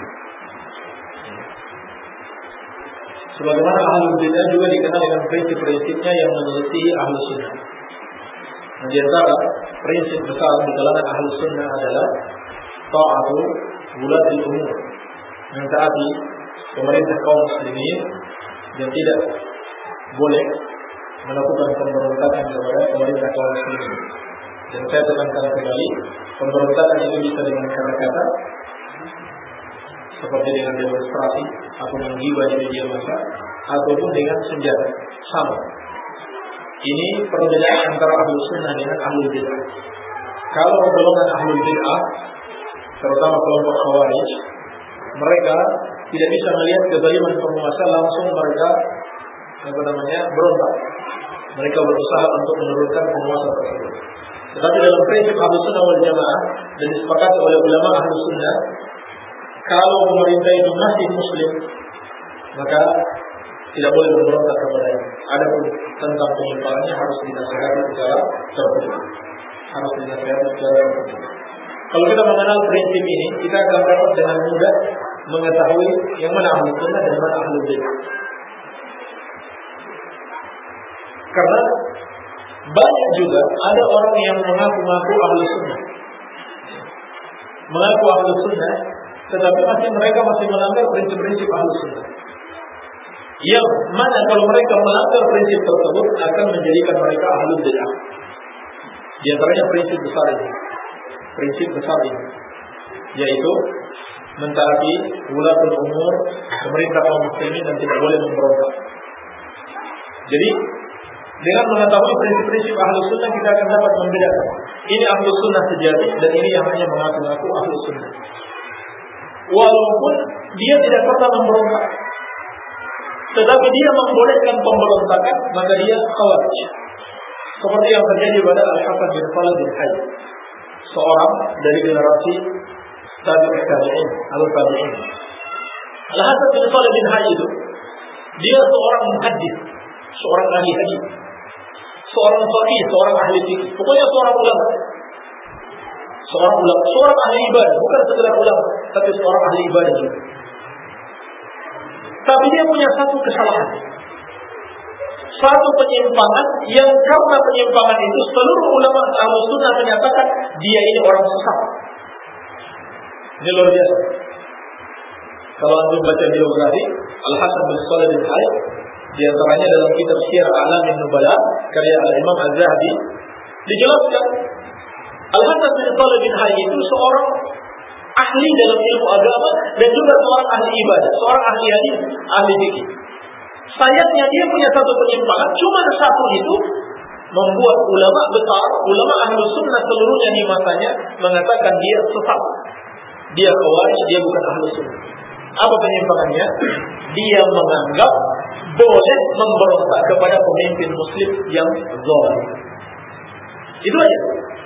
Sebagaimana Ahlul Bidah juga dikenal dengan prinsip-prinsipnya yang menyelisihi Ahlus Sunnah. Nah, di antara prinsip besar di kalangan Ahlus Sunnah adalah ta'atu wulatil umur, mentaati pemerintah kaum muslimin dan tidak boleh melakukan pemberontakan kepada pemerintah kaum muslimin. Dan saya tekankan kembali, pemberontakan itu bisa dengan kata-kata seperti dengan demonstrasi atau menggibah di media massa ataupun dengan senjata sama. Ini perbedaan antara Ahlus Sunnah dengan Ahlul Bid'ah. Kalau golongan Ahlul Bid'ah, terutama kelompok Khawarij, mereka tidak bisa melihat kezaliman penguasa langsung mereka apa namanya berontak. Mereka berusaha untuk menurunkan penguasa tersebut. Tetapi dalam prinsip Ahlus Sunnah wal Jamaah dan disepakati oleh ulama Ahlus Sunnah, kalau pemerintah itu masih Muslim, maka tidak boleh memberontak kepadanya. Adapun tentang penyimpangannya harus dinasihati secara tertutup. Harus dinasihati secara tertutup. Kalau kita mengenal prinsip ini, kita akan dapat dengan mudah mengetahui yang mana Ahlus Sunnah dan mana Ahlul Bid'ah. Karena banyak juga ada orang yang mengaku-ngaku Ahlus Sunnah, mengaku Ahlus Sunnah, tetapi masih mereka masih melanggar prinsip-prinsip Ahlus Sunnah. Yang mana kalau mereka melanggar prinsip tersebut akan menjadikan mereka Ahlul Bid'ah. Di antaranya prinsip besar ini, prinsip besar ini, yaitu mentaati wulatul umur, pemerintah kaum muslimin dan tidak boleh memberontak. Jadi dengan mengetahui prinsip-prinsip Ahlus Sunnah kita akan dapat membedakan ini Ahlus Sunnah sejati dan ini yang hanya mengaku-ngaku Ahlus Sunnah. Walaupun dia tidak pernah memberontak, tetapi dia membolehkan pemberontakan, maka dia Khawarij. Seperti yang terjadi pada Al-Hasan bin Salih bin Hayy, seorang dari generasi tabi'in tabi'in atau tabi'in. Al-Hasan bin Salih bin Hayy itu dia seorang muhaddits, seorang ahli hadis, seorang faqih, seorang ahli fikih, pokoknya seorang ulama. Seorang ulama, seorang ahli ibadah, bukan sekedar ulama, tapi seorang ahli ibadah juga. Tapi dia punya satu kesalahan, satu penyimpangan yang karena penyimpangan itu seluruh ulama Ahlus Sunnah menyatakan dia ini orang sesat. Ini luar biasa. Kalau anda baca biografi Al-Hasan bin Salih bin Hayy, di antaranya dalam kitab Syiar A'lamin Nubala karya Al-Imam Az-Zahabi, dijelaskan Al-Hasan bin Salih bin Hayy itu seorang ahli dalam ilmu agama dan juga seorang ahli ibadah, seorang ahli hadis, ahli fikih. Sayangnya dia punya satu penyimpangan, cuma satu itu membuat ulama besar, ulama Ahlus Sunnah seluruhnya di masanya mengatakan dia sesat. Dia Khawarij, dia bukan Ahlus Sunnah. Apa penyimpangannya? Dia menganggap boleh memberontak kepada pemimpin muslim yang zalim. Itu aja.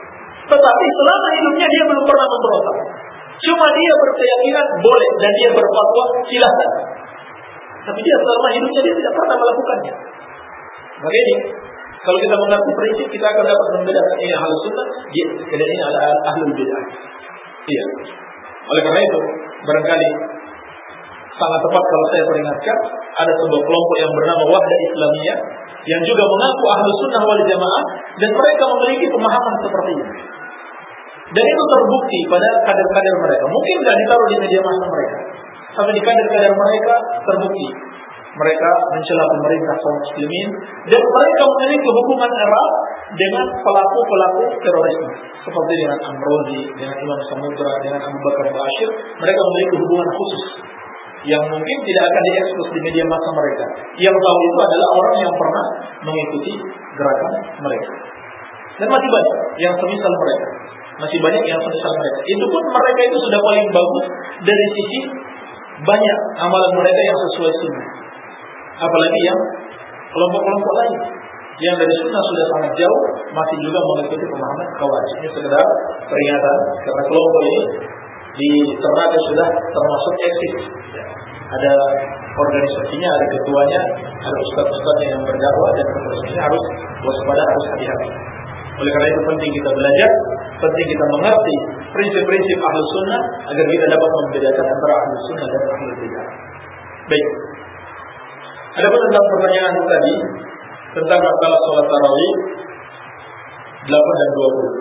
Tetapi selama hidupnya dia belum pernah memberontak. Cuma dia berkeyakinan boleh dan dia berfatwa silakan. Tapi dia selama hidupnya dia tidak pernah melakukannya. Makanya kalau kita mengerti prinsip, kita akan dapat membedakan ini ahlus sunnah, dia dan ini adalah ahlul bid'ah. Iya. Oleh karena itu, barangkali sangat tepat kalau saya peringatkan, ada sebuah kelompok yang bernama Wahdah Islamiyah yang juga mengaku ahlus sunnah wal jamaah dan mereka memiliki pemahaman seperti ini. Dan itu terbukti pada kader-kader mereka. Mungkin tidak ditaruh di media massa mereka, tapi di kader-kader mereka terbukti. Mereka mencela pemerintah kaum muslimin dan mereka memiliki hubungan erat dengan pelaku-pelaku terorisme seperti dengan Amrozi, dengan Imam Samudra, dengan Abu Bakar Bashir. Mereka memiliki hubungan khusus yang mungkin tidak akan diekspos di media massa mereka. Yang tahu itu adalah orang yang pernah mengikuti gerakan mereka. Dan masih banyak yang semisal mereka. Masih banyak yang semisal mereka. Itu pun mereka itu sudah paling bagus dari sisi banyak amalan mereka yang sesuai sunnah. Apalagi yang kelompok-kelompok lain yang dari sunnah sudah sangat jauh masih juga mengikuti pemahaman khawarij. Ini sekedar peringatan karena kelompok ini di Ternate sudah termasuk eksis. Ada organisasinya, ada ketuanya, ada ustaz-ustaznya yang berdakwah dan seterusnya, harus waspada, harus hati-hati. Oleh karena itu penting kita belajar, penting kita mengerti prinsip-prinsip ahlus sunnah agar kita dapat membedakan antara ahlus sunnah dan ahlul bid'ah. Baik. Adapun tentang pertanyaan tadi tentang masalah sholat tarawih delapan dan dua puluh,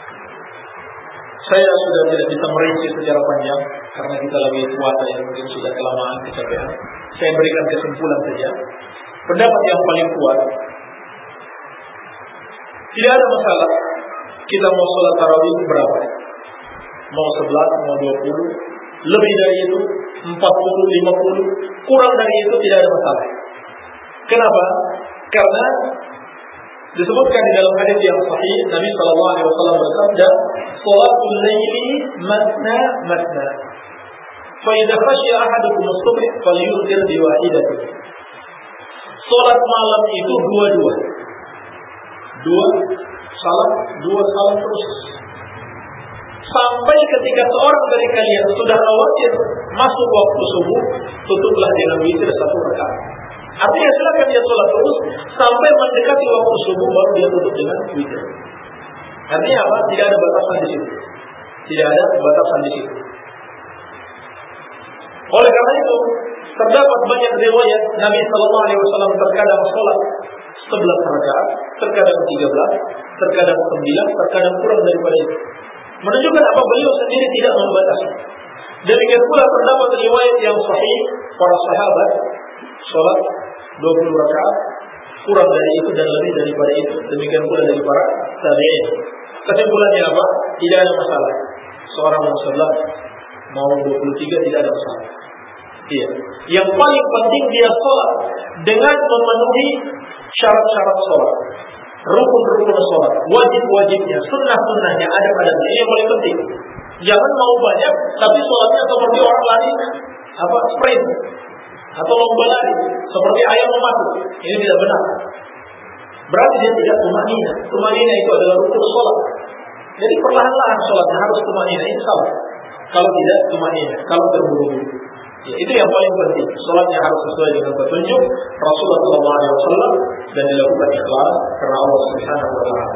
saya sudah tidak bisa merinci secara panjang karena kita lagi puasa yang mungkin sudah kelamaan kecapean. Saya berikan kesimpulan saja. Pendapat yang paling kuat, tidak ada masalah kita mau sholat tarawih berapa, mau sebelas, mau dua puluh, lebih dari itu, empat puluh, lima puluh, kurang dari itu tidak ada masalah. Kenapa? Karena disebutkan di dalam hadis yang sahih, Nabi sallallahu alaihi wasallam bersabda, "Shalatul laili matna matna. Fa idza khashiya ahadukum as-subh falyutir bi wahidatin." Salat malam itu dua-dua. Dua salat, dua salat terus. Sampai ketika seorang dari kalian sudah khawatir masuk waktu subuh, tutuplah dengan witir satu rakaat. Artinya silakan dia sholat terus sampai mendekati waktu subuh baru dia tutup dengan witir. Artinya apa? Tidak ada batasan di situ. Tidak ada batasan di situ. Oleh karena itu terdapat banyak riwayat Nabi Sallallahu Alaihi Wasallam terkadang sholat sebelas rakaat, terkadang tiga belas, terkadang sembilan, terkadang kurang daripada itu. Menunjukkan apa beliau sendiri tidak membatasi. Demikian pula terdapat riwayat yang sahih para sahabat sholat dua puluh rakaat, kurang dari itu dan lebih daripada itu. Demikian pula dari para tabi'in. Kesimpulannya apa? Tidak ada masalah. Seorang mau sebelas, mau dua puluh tiga tidak ada masalah. Iya. Yang paling penting dia sholat dengan memenuhi syarat-syarat sholat, rukun-rukun sholat, wajib-wajibnya, sunnah-sunnahnya ada padanya. Ini yang paling penting. Jangan mau banyak, tapi sholatnya seperti orang lari apa sprint atau lomba lari, seperti ayam mematuk. Ini tidak benar. Berarti dia tidak tumanina. Tumanina itu adalah rukun sholat. Jadi perlahan-lahan sholatnya harus tumanina. Ini salah. Kalau tidak tumanina, kalau terburu-buru. Ya, itu yang paling penting. Sholatnya harus sesuai dengan petunjuk Rasulullah shallallahu alaihi wasallam dan dilakukan ikhlas karena Allah Subhanahu wa taala.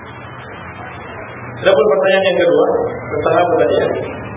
Adapun pertanyaan yang kedua tentang apa tadi ya?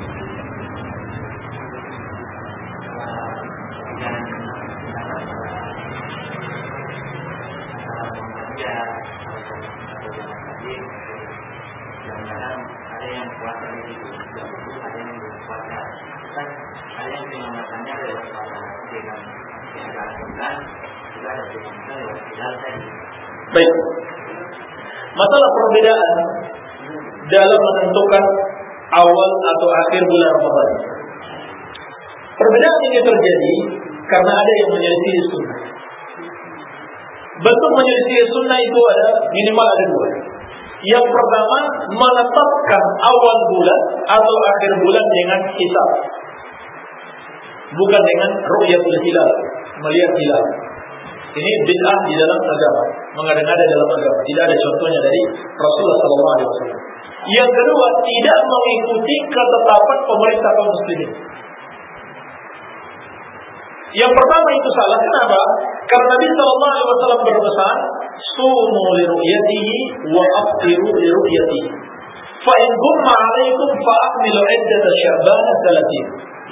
Baik. Masalah perbedaan dalam menentukan awal atau akhir bulan Ramadan. Perbedaan ini terjadi karena ada yang menyelisih sunnah. Bentuk menyelisih sunnah itu ada minimal ada dua. Yang pertama menetapkan awal bulan atau akhir bulan dengan hisab, bukan dengan ru'yatul hilal, melihat hilal. Ini bid'ah di dalam agama, mengada-ngada dalam agama. Tidak ada contohnya dari Rasulullah sallallahu alaihi wasallam. Yang kedua, tidak mengikuti ketetapan pemerintah kaum muslimin. Yang pertama itu salah. Kenapa? Karena Nabi sallallahu alaihi wasallam berpesan, "Sumu li ru'yatihi wa aftiru li ru'yatihi. Fa in gumma 'alaikum fa akmilu 'iddata Sya'ban thalathina."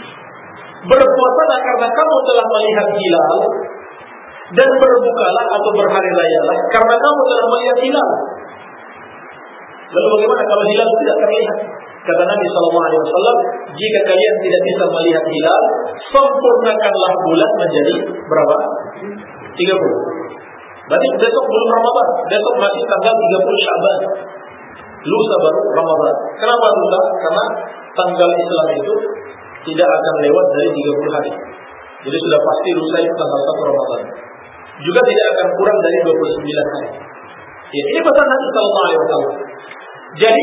Berpuasalah karena kamu telah melihat hilal, dan berbukalah atau berhari rayalah karena kamu telah melihat hilal. Lalu bagaimana kalau hilal tidak terlihat? Kata Nabi sallallahu alaihi wasallam, jika kalian tidak bisa melihat hilal, sempurnakanlah bulan menjadi berapa? tiga puluh. Berarti besok belum Ramadan, besok masih tanggal tiga puluh Sya'ban. Lusa baru Ramadan. Kenapa lusa? Karena tanggal Islam itu tidak akan lewat dari tiga puluh hari. Jadi sudah pasti lusa itu tanggal satu Ramadan. Juga tidak akan kurang dari dua puluh sembilan hari. Ya, ini pesan Nabi sallallahu alaihi wasallam. Jadi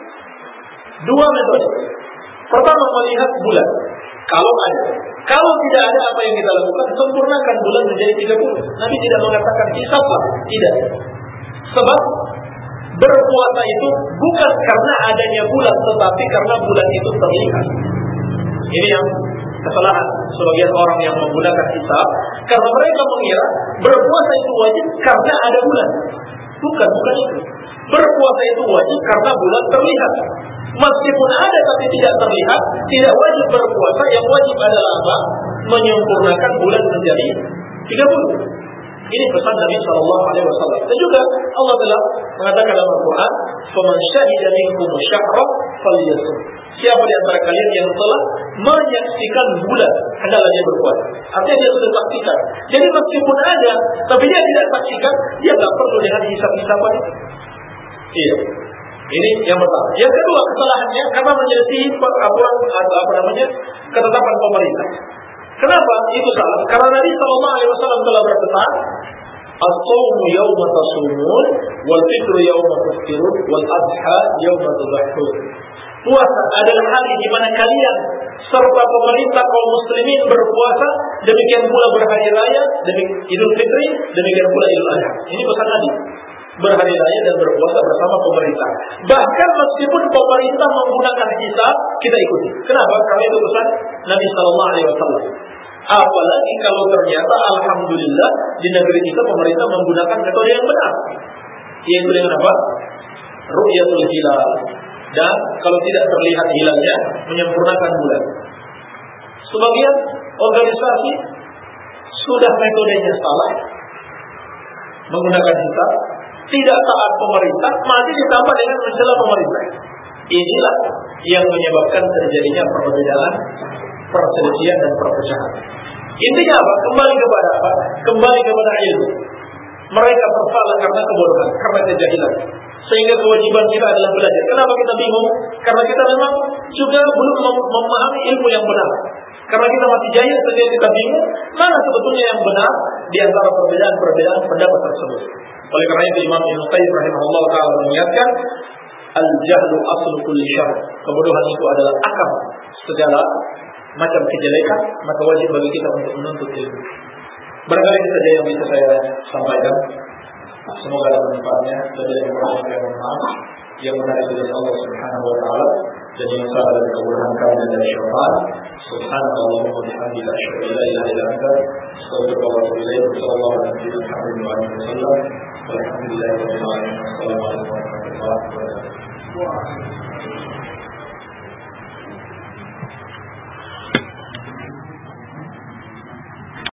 dua metode. Pertama, melihat bulan. Kalau ada. Kalau tidak ada, apa yang kita lakukan? Sempurnakan bulan menjadi tiga puluh. Nabi tidak mengatakan hisablah. Tidak. Sebab berpuasa itu bukan karena adanya bulan, tetapi karena bulan itu terlihat. Ini yang kesalahan sebagian orang yang menggunakan hisab, karena mereka mengira berpuasa itu wajib karena ada bulan. Bukan, bukan itu. Berpuasa itu wajib karena bulan terlihat. Meskipun ada tapi tidak terlihat, tidak wajib berpuasa. Yang wajib adalah apa? Menyempurnakan bulan menjadi tiga puluh. Ini pesan Nabi sallallahu alaihi wasallam. Dan juga Allah telah mengatakan dalam Al-Qur'an, "Faman syahida minkum syahra falyasum." Siapa di antara kalian yang telah menyaksikan bulan, hendaklah dia berpuasa. Artinya dia sudah saksikan. Jadi meskipun ada, tapi dia tidak saksikan, dia tidak perlu dengan hisab-hisaban itu. Iya. Ini yang pertama. Yang kedua, kesalahannya karena menyelisihi peraturan atau apa namanya ketetapan pemerintah. Kenapa itu salah? Karena Nabi sallallahu alaihi wasallam telah berpesan, "As-shawmu yawma tasumun, wal fitru yawma tuftirun, wal adha yawma tudhahun." Puasa adalah hari di mana kalian serta pemerintah kaum muslimin berpuasa, demikian pula berhari raya, demikian Idul Fitri, demikian pula Idul Adha. Ini pesan Nabi. Berhari raya dan berpuasa bersama pemerintah. Bahkan meskipun pemerintah menggunakan hisab, kita ikuti. Kenapa? Karena itu pesan Nabi sallallahu alaihi wasallam. Apalagi kalau ternyata alhamdulillah di negeri kita pemerintah menggunakan metode yang benar. Yaitu dengan apa? Ru'yatul hilal. Dan kalau tidak terlihat hilalnya, menyempurnakan bulan. Sebagian organisasi sudah metodenya salah, menggunakan hisab, tidak taat pemerintah, masih ditambah dengan mencela pemerintah. Inilah yang menyebabkan terjadinya perbedaan, perselisihan dan perpecahan. Intinya apa? Kembali kepada apa? Kembali kepada ilmu. Mereka bersalah karena kebodohan, karena kejahilan. Sehingga kewajiban kita adalah belajar. Kenapa kita bingung? Karena kita memang juga belum mem- memahami ilmu yang benar. Karena kita masih jahil sehingga kita bingung mana sebetulnya yang benar di antara perbedaan-perbedaan pendapat tersebut. Oleh karena itu Imam Ibnu Qayyim rahimahullah taala mengingatkan, al-jahlu aslu kulli syarr. Kebodohan itu adalah akar segala macam kejelekan, maka wajib bagi kita untuk menuntut ilmu. Barangkali itu saja yang bisa saya sampaikan. Semoga ada manfaatnya. Dan yang kurang saya mohon maaf. Yang benar itu dari Allah Subhanahu wa taala, dan yang salah dari kebodohan kami dan dari syaitan. Subhanallah wa bihamdihi asyhadu an la ilaha illa anta astaghfiruka wa atubu ilaik. Sallallahu alaihi wa sallam. Walhamdulillahirabbil alamin. Assalamualaikum warahmatullahi wabarakatuh.